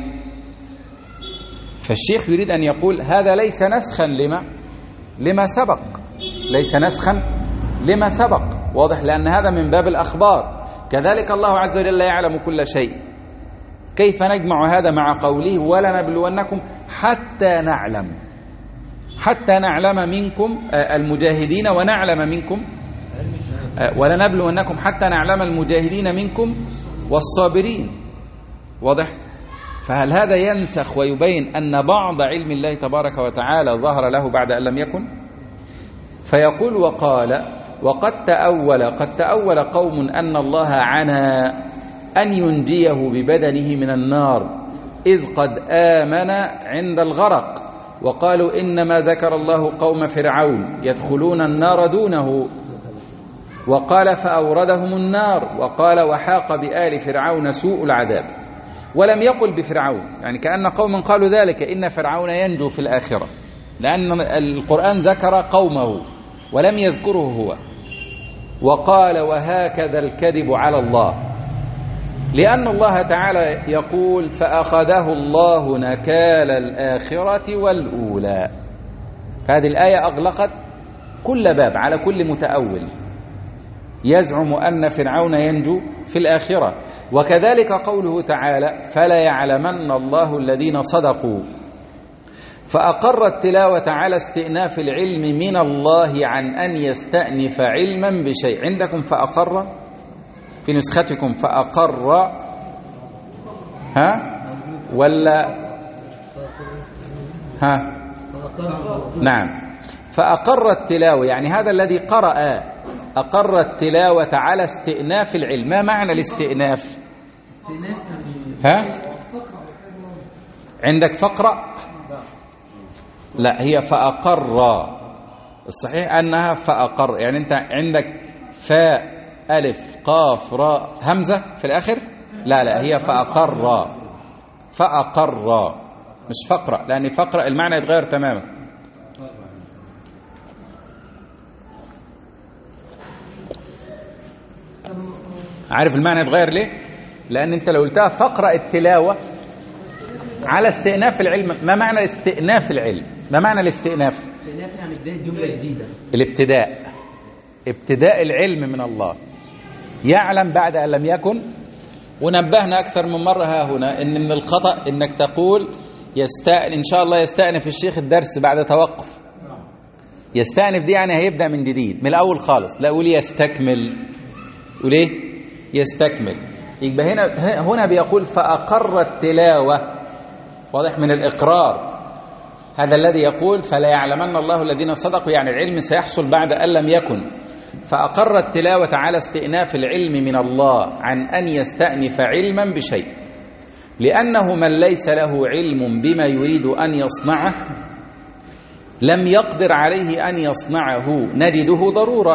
فالشيخ يريد أن يقول هذا ليس نسخا لما لما سبق، ليس نسخا لما سبق، واضح؟ لأن هذا من باب الأخبار. كذلك الله عز وجل يعلم كل شيء. كيف نجمع هذا مع قوله ولنبلونكم حتى نعلم، حتى نعلم منكم المجاهدين ونعلم منكم، ولنبلونكم حتى نعلم المجاهدين منكم والصابرين، واضح؟ فهل هذا ينسخ ويبين أن بعض علم الله تبارك وتعالى ظهر له بعد أن لم يكن؟ فيقول وقال وقد تأول قد تأول قوم أن الله عنى أن ينجيه ببدنه من النار إذ قد آمن عند الغرق، وقالوا إنما ذكر الله قوم فرعون يدخلون النار دونه، وقال فأوردهم النار، وقال وحاق بآل فرعون سوء العذاب، ولم يقل بفرعون، يعني كأن قوم قالوا ذلك إن فرعون ينجو في الآخرة، لأن القرآن ذكر قومه ولم يذكره هو. وقال وهكذا الكذب على الله، لأن الله تعالى يقول فأخذه الله نكال الآخرة والأولى. هذه الآية أغلقت كل باب على كل متأول يزعم أن فرعون ينجو في الآخرة. وكذلك قوله تعالى فلا يعلمن الله الذين صدقوا، فأقر التلاوة على استئناف العلم من الله عن أن يستأنف علما بشيء. عندكم فأقر في نسختكم فأقر ها ولا ها؟ نعم، فأقر التلاوة يعني هذا الذي قرأ أقر التلاوة على استئناف العلم. ما معنى الاستئناف؟ ها؟ عندك فقرأ؟ لا، هي فأقر. الصحيح أنها فأقر، يعني أنت عندك فاء ألف قاف راء همزة في الآخر. لا لا، هي فأقر فأقر مش فقرأ، لأن فقرأ المعنى يتغير تماما. عارف المعنى يتغير ليه؟ لأن أنت لو قلتها فقرأ التلاوة على استئناف العلم. ما معنى استئناف العلم؟ ما معنى الاستئناف؟ الاستئناف يعني بداية جملة جديدة. الابتداء، ابتداء العلم من الله. يعلم بعد أن لم يكن. ونبهنا أكثر من مرة ها هنا إن من الخطأ إنك تقول يستأنف إن شاء الله يستأنف الشيخ الدرس بعد توقف. يستأنف دي يعني هيبدأ من جديد من الأول خالص. لا، قول يستكمل. قول إيه؟ يستكمل. يبقى هنا هنا بيقول فأقر التلاوة. واضح من الإقرار. هذا الذي يقول فلا يعلمن الله الذين صدقوا، يعني العلم سيحصل بعد أن لم يكن. فأقر التلاوة على استئناف العلم من الله عن أن يستأنف علما بشيء، لأنه من ليس له علم بما يريد أن يصنعه لم يقدر عليه أن يصنعه نجده ضرورة.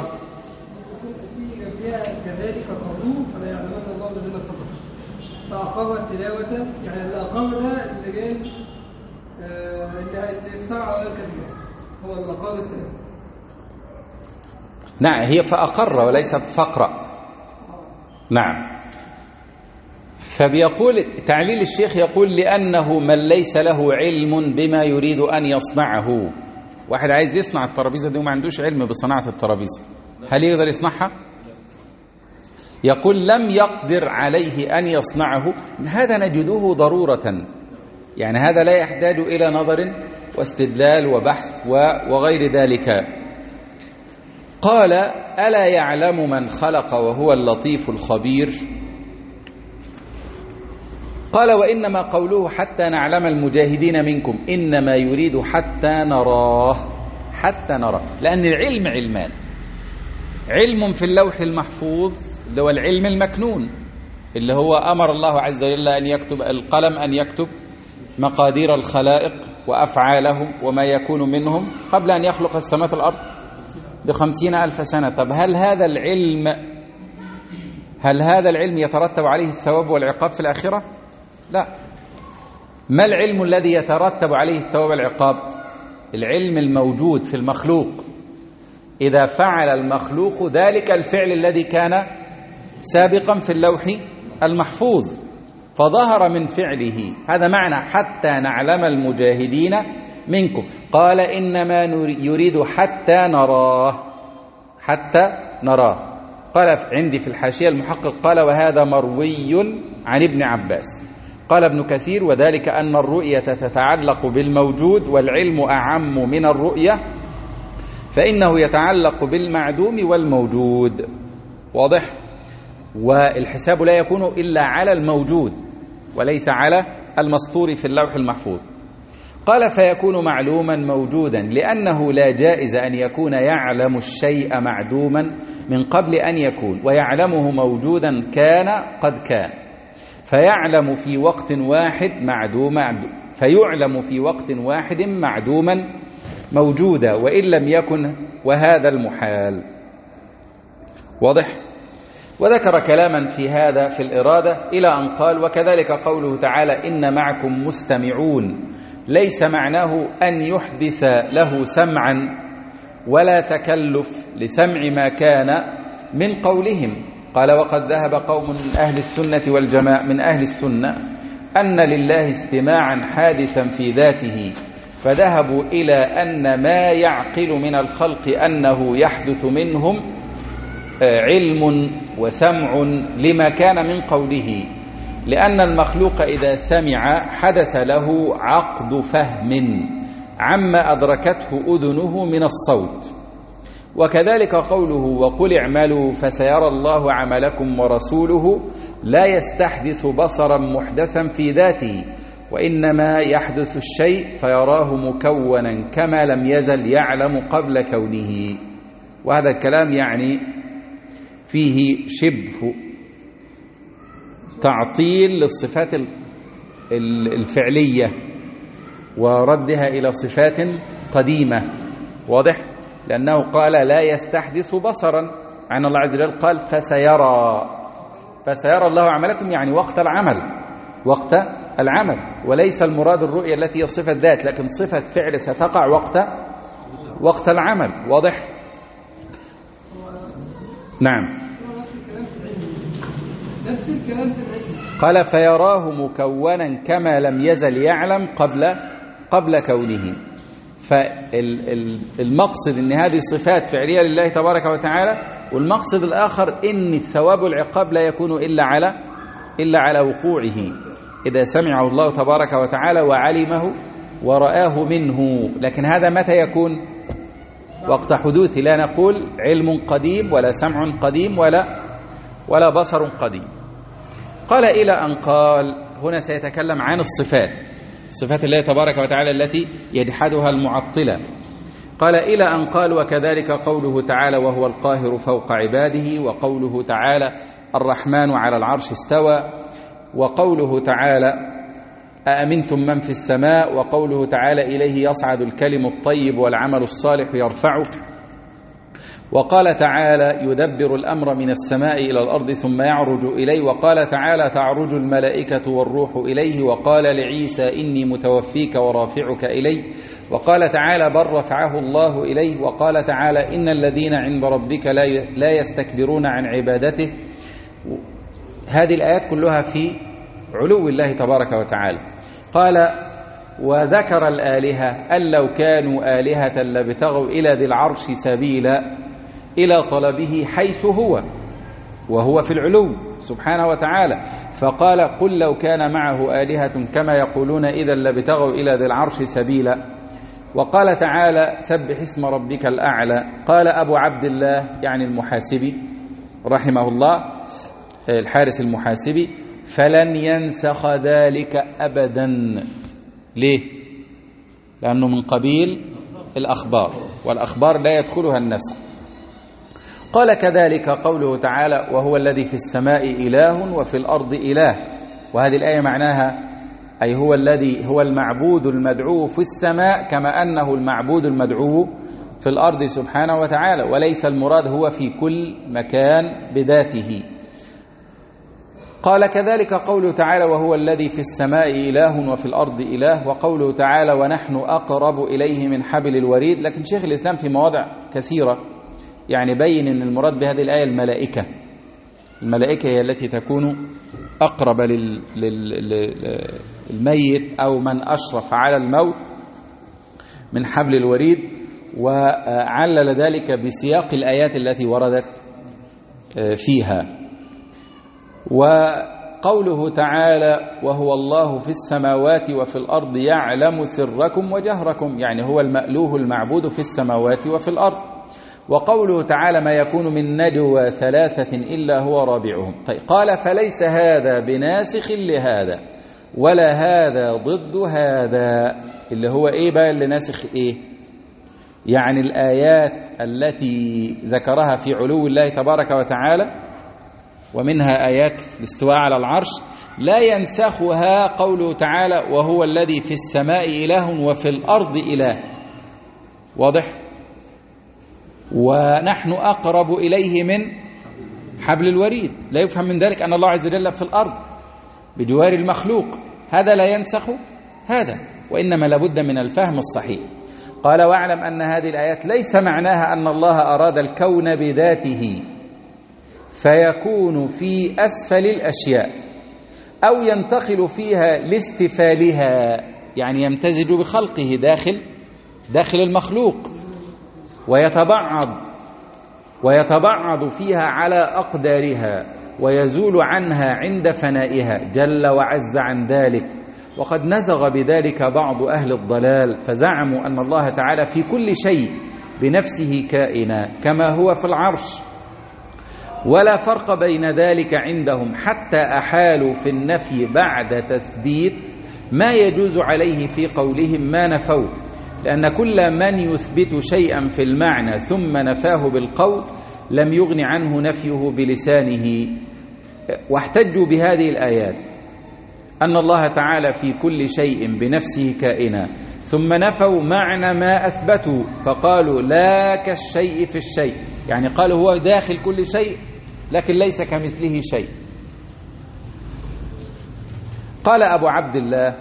كذلك قوله فلا يعلمن الله الذين صدقوا. فأقر التلاوة يعني اللي أقر ده اللي جاي اللي اخترع الكلمة هو اللي أقر التلاوة. نعم، هي فأقر وليست فقرأ. نعم. فبيقول تعليل الشيخ يقول لأنه من ليس له علم بما يريد أن يصنعه. واحد عايز يصنع الترابيزة دي وما عندوش علم بصناعة الترابيزة، هل يقدر يصنعها؟ يقول لم يقدر عليه أن يصنعه. هذا نجده ضرورة، يعني هذا لا يحتاج إلى نظر واستدلال وبحث وغير ذلك. قال ألا يعلم من خلق وهو اللطيف الخبير. قال وإنما قوله حتى نعلم المجاهدين منكم إنما يريد حتى نراه. حتى نراه، لأن العلم علمان. علم في اللوح المحفوظ اللي هو العلم المكنون، اللي هو أمر الله عز وجل أن يكتب القلم أن يكتب مقادير الخلائق وأفعالهم وما يكون منهم قبل أن يخلق السماوات والأرض بخمسين ألف سنة. طب هل هذا العلم هل هذا العلم يترتب عليه الثواب والعقاب في الآخرة؟ لا. ما العلم الذي يترتب عليه الثواب والعقاب؟ العلم الموجود في المخلوق. إذا فعل المخلوق ذلك الفعل الذي كان سابقا في اللوح المحفوظ فظهر من فعله، هذا معنى حتى نعلم المجاهدين منكم. قال إنما يريد حتى نراه. حتى نراه. قال عندي في الحاشية المحقق قال وهذا مروي عن ابن عباس. قال ابن كثير وذلك أن الرؤية تتعلق بالموجود والعلم أعم من الرؤية، فإنه يتعلق بالمعدوم والموجود. واضح؟ والحساب لا يكون إلا على الموجود وليس على المسطور في اللوح المحفوظ. قال فيكون معلوما موجودا لأنه لا جائز أن يكون يعلم الشيء معدوما من قبل أن يكون، ويعلمه موجودا كان قد كان، فيعلم في وقت واحد معدوما فيعلم في وقت واحد معدوما موجودا وإن لم يكن، وهذا المحال. واضح؟ وذكر كلاما في هذا في الإرادة إلى أن قال وكذلك قوله تعالى إن معكم مستمعون، ليس معناه أن يحدث له سمعا ولا تكلف لسمع ما كان من قولهم، قال وقد ذهب قوم من أهل السنة والجماعة من أهل السنة أن لله استماعا حادثا في ذاته، فذهبوا إلى أن ما يعقل من الخلق أنه يحدث منهم علم وسمع لما كان من قوله، لأن المخلوق إذا سمع حدث له عقد فهم عما أدركته أذنه من الصوت. وكذلك قوله وقل اعملوا فسيرى الله عملكم ورسوله لا يستحدث بصرا محدثا في ذاته، وإنما يحدث الشيء فيراه مكونا كما لم يزل يعلم قبل كونه. وهذا الكلام يعني فيه شبه تعطيل للصفات الفعلية وردها إلى صفات قديمة. واضح؟ لأنه قال لا يستحدث بصرا عن الله عز وجل، قال فسيرى فسيرى الله عملكم، يعني وقت العمل وقت العمل، وليس المراد الرؤية التي هي صفة ذات، لكن صفة فعل ستقع وقت وقت العمل. واضح؟ نعم. نفس الكلام في العلم. قال فيراه مكونا كما لم يزل يعلم قبل قبل كونه. فالمقصد ان هذه صفات فعلية لله تبارك وتعالى، والمقصد الآخر ان الثواب والعقاب لا يكون إلا على إلا على وقوعه، إذا سمعه الله تبارك وتعالى وعلمه ورآه منه. لكن هذا متى يكون؟ وقت حدوث، لا نقول علم قديم ولا سمع قديم ولا ولا بصر قديم. قال إلى أن قال، هنا سيتكلم عن الصفات، صفات الله تبارك وتعالى التي يجحدها المعطلة. قال إلى أن قال وكذلك قوله تعالى وهو القاهر فوق عباده، وقوله تعالى الرحمن على العرش استوى، وقوله تعالى أأمنتم من في السماء، وقوله تعالى إليه يصعد الكلم الطيب والعمل الصالح يرفعه، وقال تعالى يدبر الأمر من السماء إلى الأرض ثم يعرج إليه، وقال تعالى تعرج الملائكة والروح إليه، وقال لعيسى إني متوفيك ورافعك إليه، وقال تعالى بل رفعه الله إليه، وقال تعالى إن الذين عند ربك لا يستكبرون عن عبادته. هذه الآيات كلها في علو الله تبارك وتعالى. قال وذكر الآلهة أن لو كانوا آلهة لابتغوا إلى ذي العرش سبيلا إلى طلبه حيث هو، وهو في العلو سبحانه وتعالى. فقال قل لو كان معه آلهة كما يقولون إذا لابتغوا إلى ذي العرش سبيلا. وقال تعالى سبح اسم ربك الأعلى. قال أبو عبد الله يعني المحاسبي رحمه الله، الحارس المحاسبي، فلن ينسخ ذلك أبدا. ليه؟ لأنه من قبيل الأخبار، والأخبار لا يدخلها النسخ. قال كذلك قوله تعالى وهو الذي في السماء إله وفي الأرض إله، وهذه الآية معناها أي هو الذي هو المعبود المدعو في السماء كما أنه المعبود المدعو في الأرض سبحانه وتعالى، وليس المراد هو في كل مكان بذاته. قال كذلك قوله تعالى وهو الذي في السماء إله وفي الأرض إله، وقوله تعالى ونحن أقرب إليه من حبل الوريد. لكن شيخ الإسلام في مواضع كثيرة يعني بين أن المراد بهذه الآية الملائكة. الملائكة هي التي تكون أقرب للميت أو من أشرف على الموت من حبل الوريد، وعلل ذلك بسياق الآيات التي وردت فيها. وقوله تعالى وهو الله في السماوات وفي الأرض يعلم سركم وجهركم، يعني هو المألوه المعبود في السماوات وفي الأرض. وقوله تعالى ما يكون من نجوى ثلاثة إلا هو رابعهم. طيب قال فليس هذا بناسخ لهذا ولا هذا ضد هذا، اللي هو إيه بقى اللي ناسخ إيه؟ يعني الآيات التي ذكرها في علو الله تبارك وتعالى ومنها آيات الاستواء على العرش لا ينسخها قوله تعالى وهو الذي في السماء إله وفي الأرض إله. واضح؟ ونحن أقرب إليه من حبل الوريد. لا يفهم من ذلك أن الله عز وجل في الأرض بجوار المخلوق، هذا لا ينسخ هذا، وإنما لابد من الفهم الصحيح. قال واعلم أن هذه الآيات ليس معناها أن الله أراد الكون بذاته، فيكون في أسفل الأشياء، أو ينتقل فيها لاستفالها، يعني يمتزج بخلقه داخل داخل المخلوق، ويتبعض ويتبعض فيها على أقدارها، ويزول عنها عند فنائها جل وعز عن ذلك. وقد نزغ بذلك بعض أهل الضلال، فزعموا أن الله تعالى في كل شيء بنفسه كائنا كما هو في العرش، ولا فرق بين ذلك عندهم، حتى أحالوا في النفي بعد تثبيت ما يجوز عليه في قولهم ما نفوه، لأن كل من يثبت شيئا في المعنى ثم نفاه بالقول لم يغن عنه نفيه بلسانه. واحتجوا بهذه الآيات أن الله تعالى في كل شيء بنفسه كائنا، ثم نفوا معنى ما أثبتوا فقالوا لا كالشيء في الشيء، يعني قالوا هو داخل كل شيء لكن ليس كمثله شيء. قال أبو عبد الله: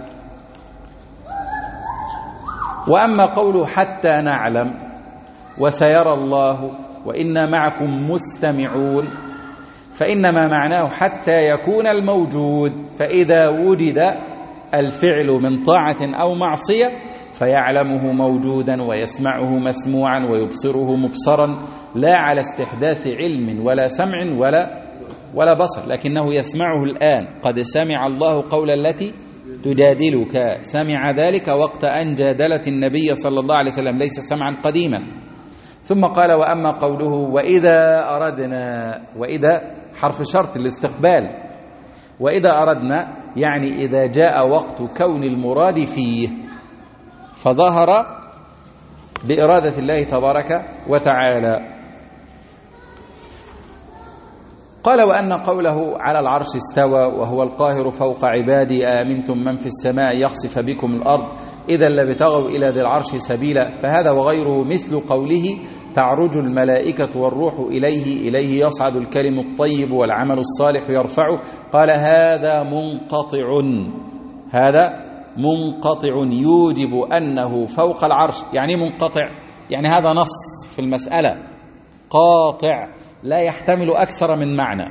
وأما قوله حتى نعلم وسيرى الله وإنا معكم مستمعون، فإنما معناه حتى يكون الموجود، فإذا وجد الفعل من طاعة أو معصية فيعلمه موجودا ويسمعه مسموعا ويبصره مبصرا، لا على استحداث علم ولا سمع ولا ولا بصر، لكنه يسمعه الآن. قد سمع الله قول التي تجادلك، سمع ذلك وقت أن جادلت النبي صلى الله عليه وسلم، ليس سمعا قديما. ثم قال: وأما قوله وإذا أردنا، وإذا حرف شرط الاستقبال، وإذا أردنا يعني إذا جاء وقت كون المراد فيه، فظهر بإرادة الله تبارك وتعالى. قال: وأن قوله على العرش استوى وهو القاهر فوق عبادي أأمنتم من في السماء يخسف بكم الأرض إذا لابتغوا إلى ذي العرش سبيلا، فهذا وغيره مثل قوله تعرج الملائكة والروح إليه، إليه يصعد الكلم الطيب والعمل الصالح يرفعه. قال: هذا منقطع، هذا منقطع يوجب أنه فوق العرش. يعني منقطع يعني هذا نص في المسألة قاطع لا يحتمل أكثر من معنى،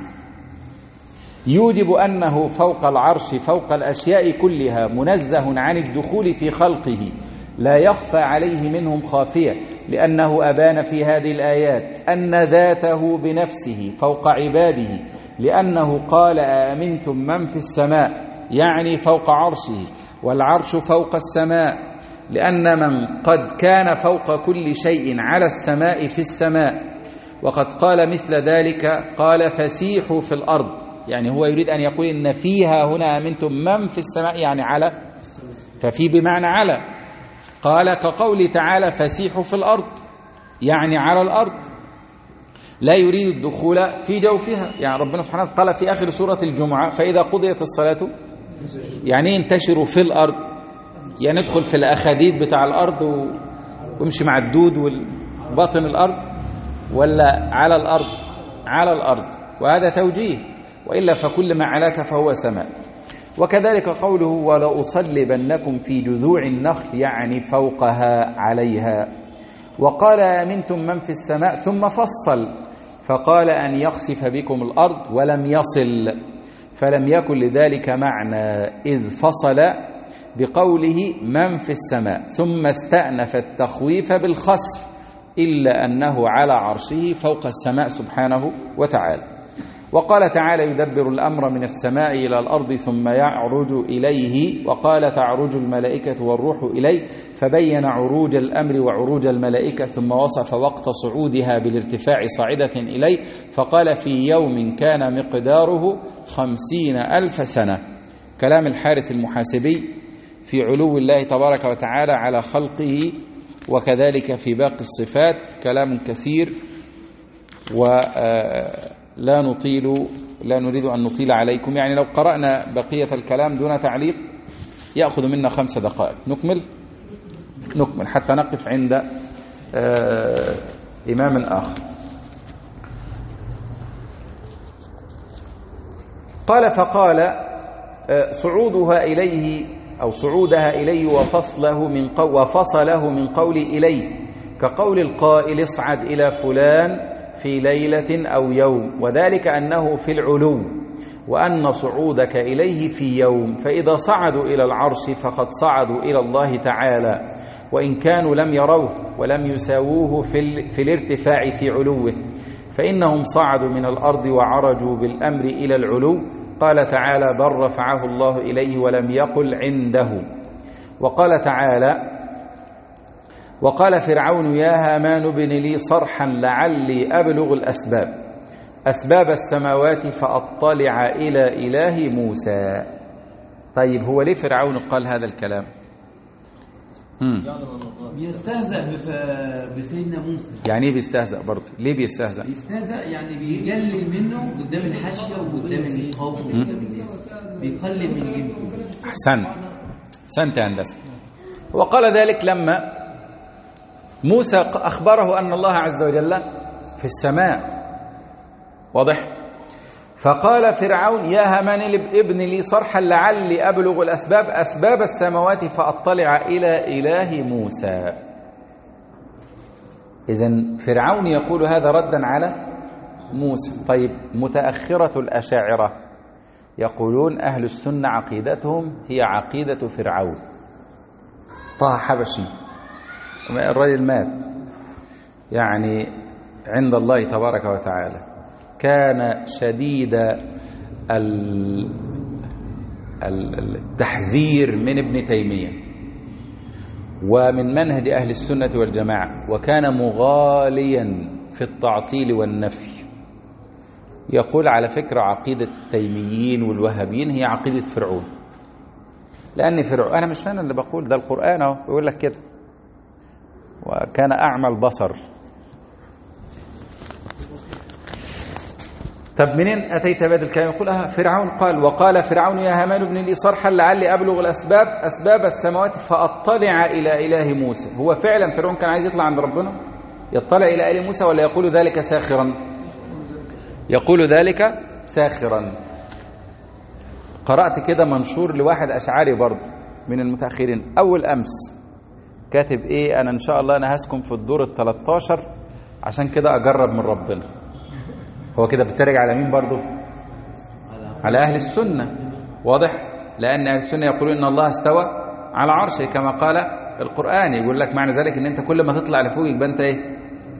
يوجب أنه فوق العرش فوق الأشياء كلها، منزه عن الدخول في خلقه، لا يخفى عليه منهم خافية، لأنه أبان في هذه الآيات أن ذاته بنفسه فوق عباده، لأنه قال آمنتم من في السماء يعني فوق عرشه، والعرش فوق السماء، لأن من قد كان فوق كل شيء على السماء في السماء. وقد قال مثل ذلك، قال فسيحوا في الأرض، يعني هو يريد أن يقول إن فيها هنا أمنتم من في السماء يعني على، ففي بمعنى على. قال كقول تعالى فسيحوا في الأرض يعني على الأرض، لا يريد الدخول في جوفها. يعني ربنا سبحانه قال في آخر سورة الجمعة فإذا قضيت الصلاة يعني انتشروا في الأرض، يعني ندخل في الأخاديد بتاع الأرض وامشي مع الدود وباطن الأرض، ولا على الأرض؟ على الأرض، وهذا توجيه، وإلا فكل ما علاك فهو سماء. وكذلك قوله ولأصلبنكم في جذوع النخل يعني فوقها عليها. وقال آمنتم من في السماء ثم فصل فقال أن يخسف بكم الأرض ولم يصل، فلم يكن لذلك معنى إذ فصل بقوله من في السماء، ثم استأنف التخويف بالخسف، إلا أنه على عرشه فوق السماء سبحانه وتعالى. وقال تعالى يدبر الأمر من السماء إلى الأرض ثم يعرج إليه، وقال تعرج الملائكة والروح إليه، فبين عروج الأمر وعروج الملائكة، ثم وصف وقت صعودها بالارتفاع صاعدة إليه، فقال في يوم كان مقداره خمسين ألف سنة. كلام الحارث المحاسبي في علو الله تبارك وتعالى على خلقه، وكذلك في باقي الصفات كلام كثير، ولا نطيل لا نريد أن نطيل عليكم. يعني لو قرأنا بقية الكلام دون تعليق يأخذ منا خمس دقائق. نكمل نكمل حتى نقف عند إمام آخر. قال فقال صعودها إليه أو صعودها إليه وفصله من قو وفصله من قول إليه، كقول القائل اصعد إلى فلان في ليلة أو يوم، وذلك أنه في العلو، وأن صعودك إليه في يوم، فإذا صعدوا إلى العرش فقد صعدوا إلى الله تعالى، وإن كانوا لم يروه ولم يساووه في, في الارتفاع في علوه، فإنهم صعدوا من الأرض وعرجوا بالأمر إلى العلو. قال تعالى: بل رفعه الله إليه ولم يقل عنده. وقال تعالى: وقال فرعون يا هامان ابن لي صرحا لعلي أبلغ الأسباب أسباب السماوات فأطلع إلى إله موسى. طيب هو ليه فرعون قال هذا الكلام؟ بيستهزأ بسيدنا موسى. يعني ايه بيستهزأ برضه؟ ليه بيستهزأ؟ بيستهزأ يعني بيقلل منه قدام الحاشية وقدام القوم وقدام الناس، بيقلل من قيمته. أحسنت أحسنت يا هندسة. وقال ذلك لما موسى أخبره أن الله عز وجل في السماء، واضح؟ فقال فرعون يا هامان ابن لي صرحا لعلي أبلغ الأسباب أسباب السماوات فأطلع إلى إله موسى. إذن فرعون يقول هذا ردا على موسى. طيب متأخرة الأشاعرة يقولون أهل السنة عقيدتهم هي عقيدة فرعون. طه حبشي الرجل مات يعني عند الله تبارك وتعالى، كان شديد التحذير من ابن تيمية ومن منهج أهل السنة والجماعة، وكان مغاليا في التعطيل والنفي. يقول على فكرة عقيدة التيميين والوهابيين هي عقيدة فرعون، لأن فرعون أنا مش أنا اللي بقول، ده القرآن أهو بيقول لك كده، وكان أعمى البصر. طب منين أتيت بهذا الكلام؟ يقول آه فرعون قال وقال فرعون يا هامان ابن لي صرحا لعلي أبلغ الأسباب أسباب السماوات فأطلع إلى إله موسى. هو فعلا فرعون كان عايز يطلع عند ربنا يطلع إلى إله موسى، ولا يقول ذلك ساخرا؟ يقول ذلك ساخرا. قرأت كده منشور لواحد أشعري برضه من المتأخرين أول أمس، كاتب إيه؟ أنا إن شاء الله أنا هسكن في الدور الثلاث عشر عشان كده أجرب من ربنا. هو كده بيترجع على مين برضه؟ على أهل السنة، واضح؟ لأن أهل السنة يقولون إن الله استوى على عرشه كما قال القرآن. يقول لك معنى ذلك إن أنت كل ما تطلع لفوق يبقى أنت إيه؟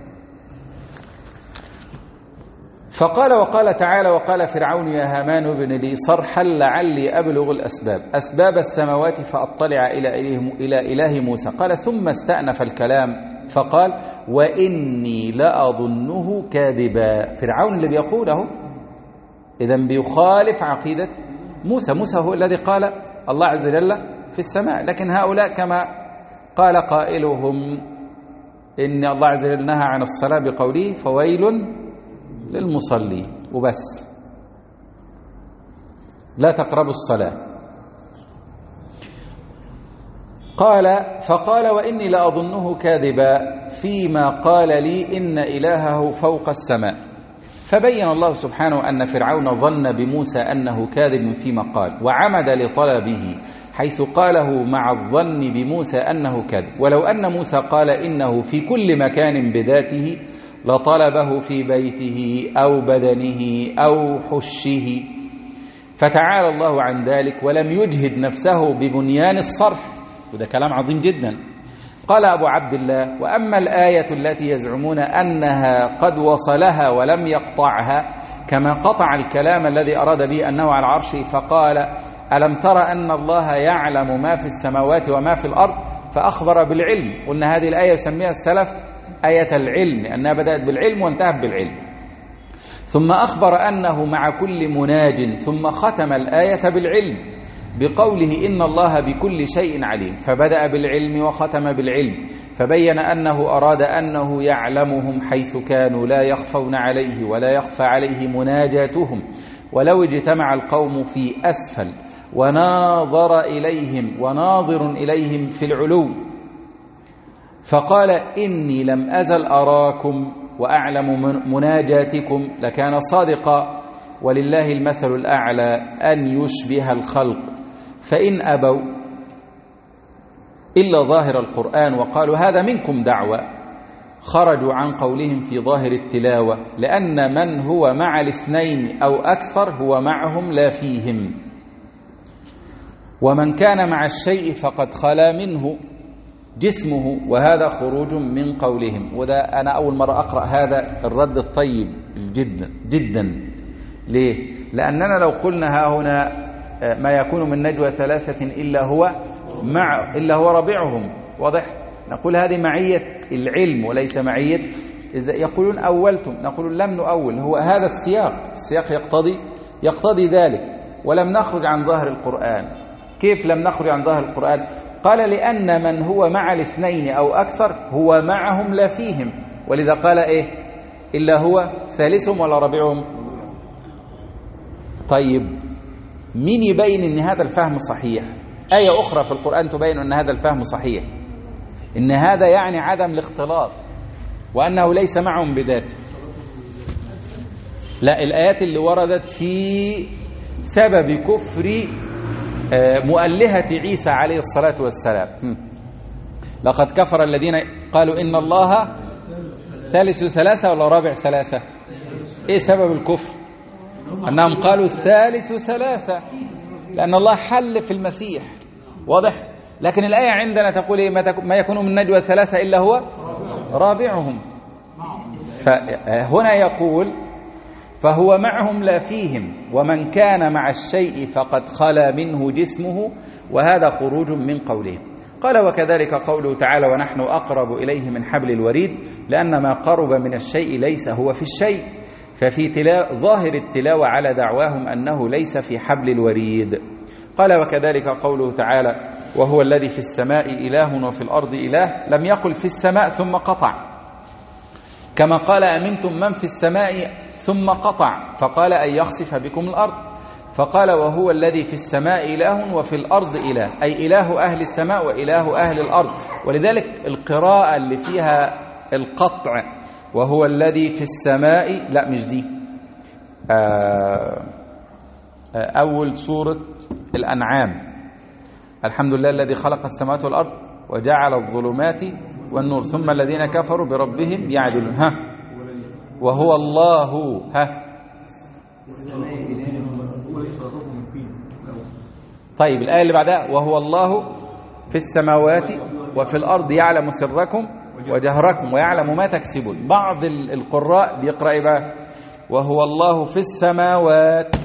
فقال وقال تعالى وقال فرعون يا هامان ابن لي صرحا لعلي أبلغ الأسباب أسباب السماوات فأطلع إلى إله, إلى إله موسى. قال ثم استأنف الكلام فقال وإني لأظنه كاذبا. فرعون اللي بيقوله إذن بيخالف عقيدة موسى. موسى هو الذي قال الله عز وجل في السماء، لكن هؤلاء كما قال قائلهم إن الله عز وجل نهى عن الصلاة بقوله فويل للمصلي وبس، لا تقربوا الصلاة. قال فقال وإني لأظنه كاذبا فيما قال لي إن إلهه فوق السماء. فبين الله سبحانه أن فرعون ظن بموسى أنه كاذب فيما قال، وعمد لطلبه حيث قاله مع الظن بموسى أنه كاذب. ولو أن موسى قال إنه في كل مكان بذاته لطلبه في بيته أو بدنه أو حشه، فتعالى الله عن ذلك ولم يجهد نفسه ببنيان الصرح. وده كلام عظيم جدا. قال أبو عبد الله وأما الآية التي يزعمون أنها قد وصلها ولم يقطعها كما قطع الكلام الذي أراد به أنه على عرشه، فقال ألم تر أن الله يعلم ما في السماوات وما في الأرض فأخبر بالعلم. قلنا هذه الآية يسميها السلف آية العلم لأنها بدأت بالعلم وانتهت بالعلم. ثم أخبر أنه مع كل مناج، ثم ختم الآية بالعلم بقوله إن الله بكل شيء عليم، فبدأ بالعلم وختم بالعلم، فبين أنه أراد أنه يعلمهم حيث كانوا لا يخفون عليه ولا يخفى عليه مناجاتهم، ولو اجتمع القوم في أسفل وناظر إليهم وناظر إليهم في العلو. فقال إني لم أزل أراكم وأعلم مناجاتكم لكان صادقا، ولله المثل الأعلى أن يشبه الخلق، فإن أبوا إلا ظاهر القرآن وقالوا هذا منكم دعوة خرجوا عن قولهم في ظاهر التلاوة، لأن من هو مع الاثنين أو أكثر هو معهم لا فيهم. ومن كان مع الشيء فقد خلا منه جسمه، وهذا خروج من قولهم. وده أنا أول مرة أقرأ هذا الرد الطيب جدا جدا. ليه؟ لأننا لو قلنا ها هنا ما يكون من نجوى ثلاثة إلا هو مع إلا هو رابعهم، واضح؟ نقول هذه معية العلم وليس معية. إذا يقولون أولتم، نقول لم نؤول، هو هذا السياق، السياق يقتضي يقتضي ذلك، ولم نخرج عن ظاهر القرآن. كيف لم نخرج عن ظاهر القرآن؟ قال لأن من هو مع الاثنين أو أكثر هو معهم لا فيهم، ولذا قال إيه؟ إلا هو ثالثهم ولا رابعهم. طيب مين يبين أن هذا الفهم صحيح؟ آية أخرى في القرآن تبين أن هذا الفهم صحيح، إن هذا يعني عدم الاختلاط، وأنه ليس معهم بذاته. لا، الآيات اللي وردت في سبب كفر مؤلهة عيسى عليه الصلاة والسلام. لقد كفر الذين قالوا إن الله ثالث ثلاثة ولا رابع ثلاثة. إيه سبب الكفر؟ أنهم قالوا الثالث ثلاثة، لأن الله حل في المسيح، واضح؟ لكن الآية عندنا تقول إيه؟ ما يكون من نجوى ثلاثة إلا هو رابعهم. فهنا يقول فهو معهم لا فيهم، ومن كان مع الشيء فقد خلا منه جسمه، وهذا خروج من قولهم. قال وكذلك قوله تعالى ونحن أقرب إليه من حبل الوريد، لأن ما قرب من الشيء ليس هو في الشيء، ففي تلا... ظاهر التلاوة على دعواهم أنه ليس في حبل الوريد. قال وكذلك قوله تعالى وهو الذي في السماء إله وفي الأرض إله، لم يقل في السماء ثم قطع، كما قال أمنتم من في السماء ثم قطع فقال أن يخسف بكم الأرض، فقال وهو الذي في السماء إله وفي الأرض إله، أي إله أهل السماء وإله أهل الأرض. ولذلك القراءة اللي فيها القطع وهو الذي في السماء، لا مش دي، أول سورة الأنعام، الحمد لله الذي خلق السماوات والأرض وجعل الظلمات والنور ثم الذين كفروا بربهم يعدلون. ها وهو الله. ها طيب الآية اللي بعدها وهو الله في السماوات وفي الأرض يعلم سركم وجهركم ويعلم ما تكسبون. بعض القراء بيقرأ بقى وهو الله في السماوات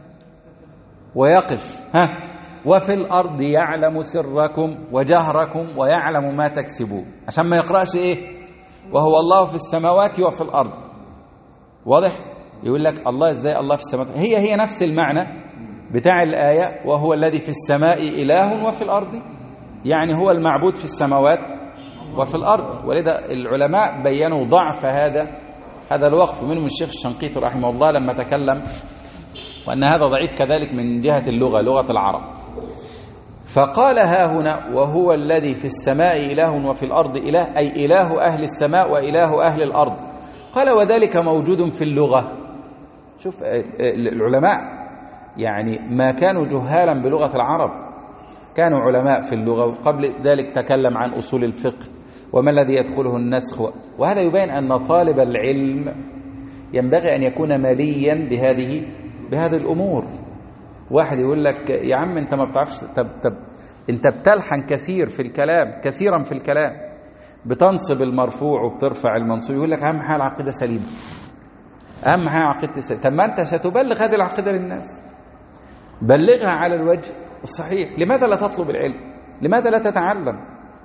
ويقف ها وفي الأرض يعلم سركم وجهركم ويعلم ما تكسبون، عشان ما يقرأش إيه وهو الله في السماوات وفي الأرض. واضح؟ يقول لك الله إزاي الله في السماوات؟ هي هي نفس المعنى بتاع الآية وهو الذي في السماء إله وفي الأرض، يعني هو المعبود في السماوات وفي الأرض. ولذا العلماء بيّنوا ضعف هذا هذا الوقف، منهم الشيخ الشنقيطي رحمه الله لما تكلم وأن هذا ضعيف كذلك من جهة اللغة، لغة العرب. فقال ها هنا وهو الذي في السماء إله وفي الأرض إله، أي إله أهل السماء وإله أهل الأرض. قال وذلك موجود في اللغة. شوف العلماء يعني ما كانوا جهالا بلغة العرب، كانوا علماء في اللغة، وقبل ذلك تكلم عن أصول الفقه وما الذي يدخله النسخ. وهذا يبين أن طالب العلم ينبغي أن يكون مليا بهذه بهذه الأمور. واحد يقول لك يا عم أنت ما بتعرفش، طب طب أنت بتلحن كثير في الكلام، كثيرا في الكلام، بتنصب المرفوع وبترفع المنصوب. يقول لك أهم حاجة العقيدة سليمة، أهم حاجة عقيدة سليمة. طب ما أنت ستبلغ هذه العقيدة للناس، بلغها على الوجه الصحيح. لماذا لا تطلب العلم؟ لماذا لا تتعلم؟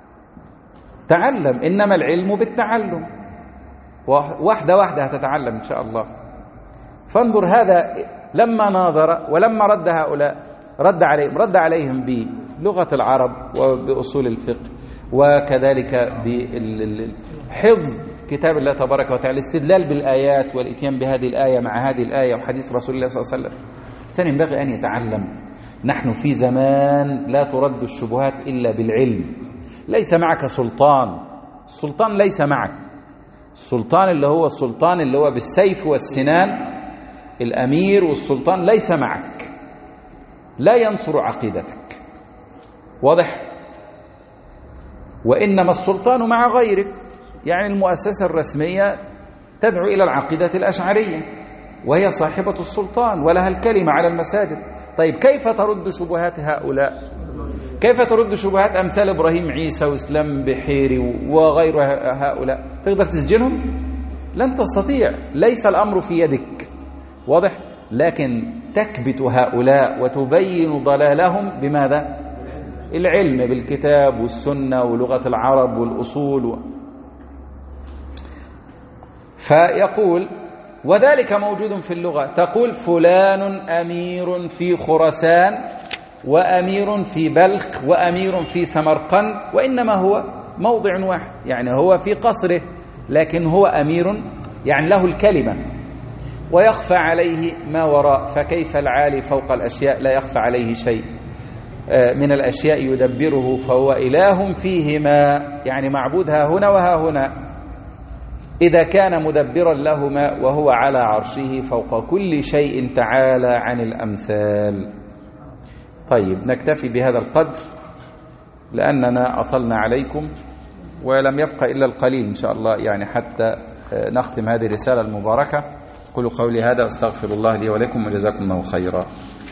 تعلم، إنما العلم بالتعلم، واحدة واحدة هتتعلم إن شاء الله. فانظر هذا لما ناظر ولما رد هؤلاء رد عليهم رد عليهم بلغة العرب وبأصول الفقه، وكذلك بحفظ كتاب الله تبارك وتعالى، الاستدلال بالآيات والإتيان بهذه الآية مع هذه الآية وحديث رسول الله صلى الله عليه وسلم. الإنسان ينبغي أن يتعلم. نحن في زمان لا ترد الشبهات إلا بالعلم. ليس معك سلطان، السلطان ليس معك، السلطان اللي هو السلطان اللي هو بالسيف والسنان، الأمير والسلطان ليس معك، لا ينصر عقيدتك. واضح؟ وإنما السلطان مع غيرك، يعني المؤسسة الرسمية تدعو إلى العقيدة الأشعرية وهي صاحبة السلطان ولها الكلمة على المساجد. طيب كيف ترد شبهات هؤلاء؟ كيف ترد شبهات أمثال إبراهيم عيسى وإسلام بحيري وغير هؤلاء؟ تقدر تسجنهم؟ لن تستطيع، ليس الأمر في يدك، واضح؟ لكن تكبت هؤلاء وتبين ضلالهم بماذا؟ العلم بالكتاب والسنة ولغة العرب والأصول و... فيقول وذلك موجود في اللغة، تقول فلان أمير في خراسان وأمير في بلخ وأمير في سمرقند، وإنما هو موضع واحد، يعني هو في قصره لكن هو أمير، يعني له الكلمة ويخفى عليه ما وراء. فكيف العالي فوق الأشياء لا يخفى عليه شيء من الأشياء يدبره، فهو إله فيهما، يعني معبود ها هنا وها هنا، إذا كان مدبرا لهما وهو على عرشه فوق كل شيء تعالى عن الأمثال. طيب نكتفي بهذا القدر لأننا أطلنا عليكم ولم يبقى إلا القليل إن شاء الله، يعني حتى نختم هذه الرسالة المباركة. قولوا قولي هذا، أستغفر الله لي ولكم وجزاكم الله خيرا.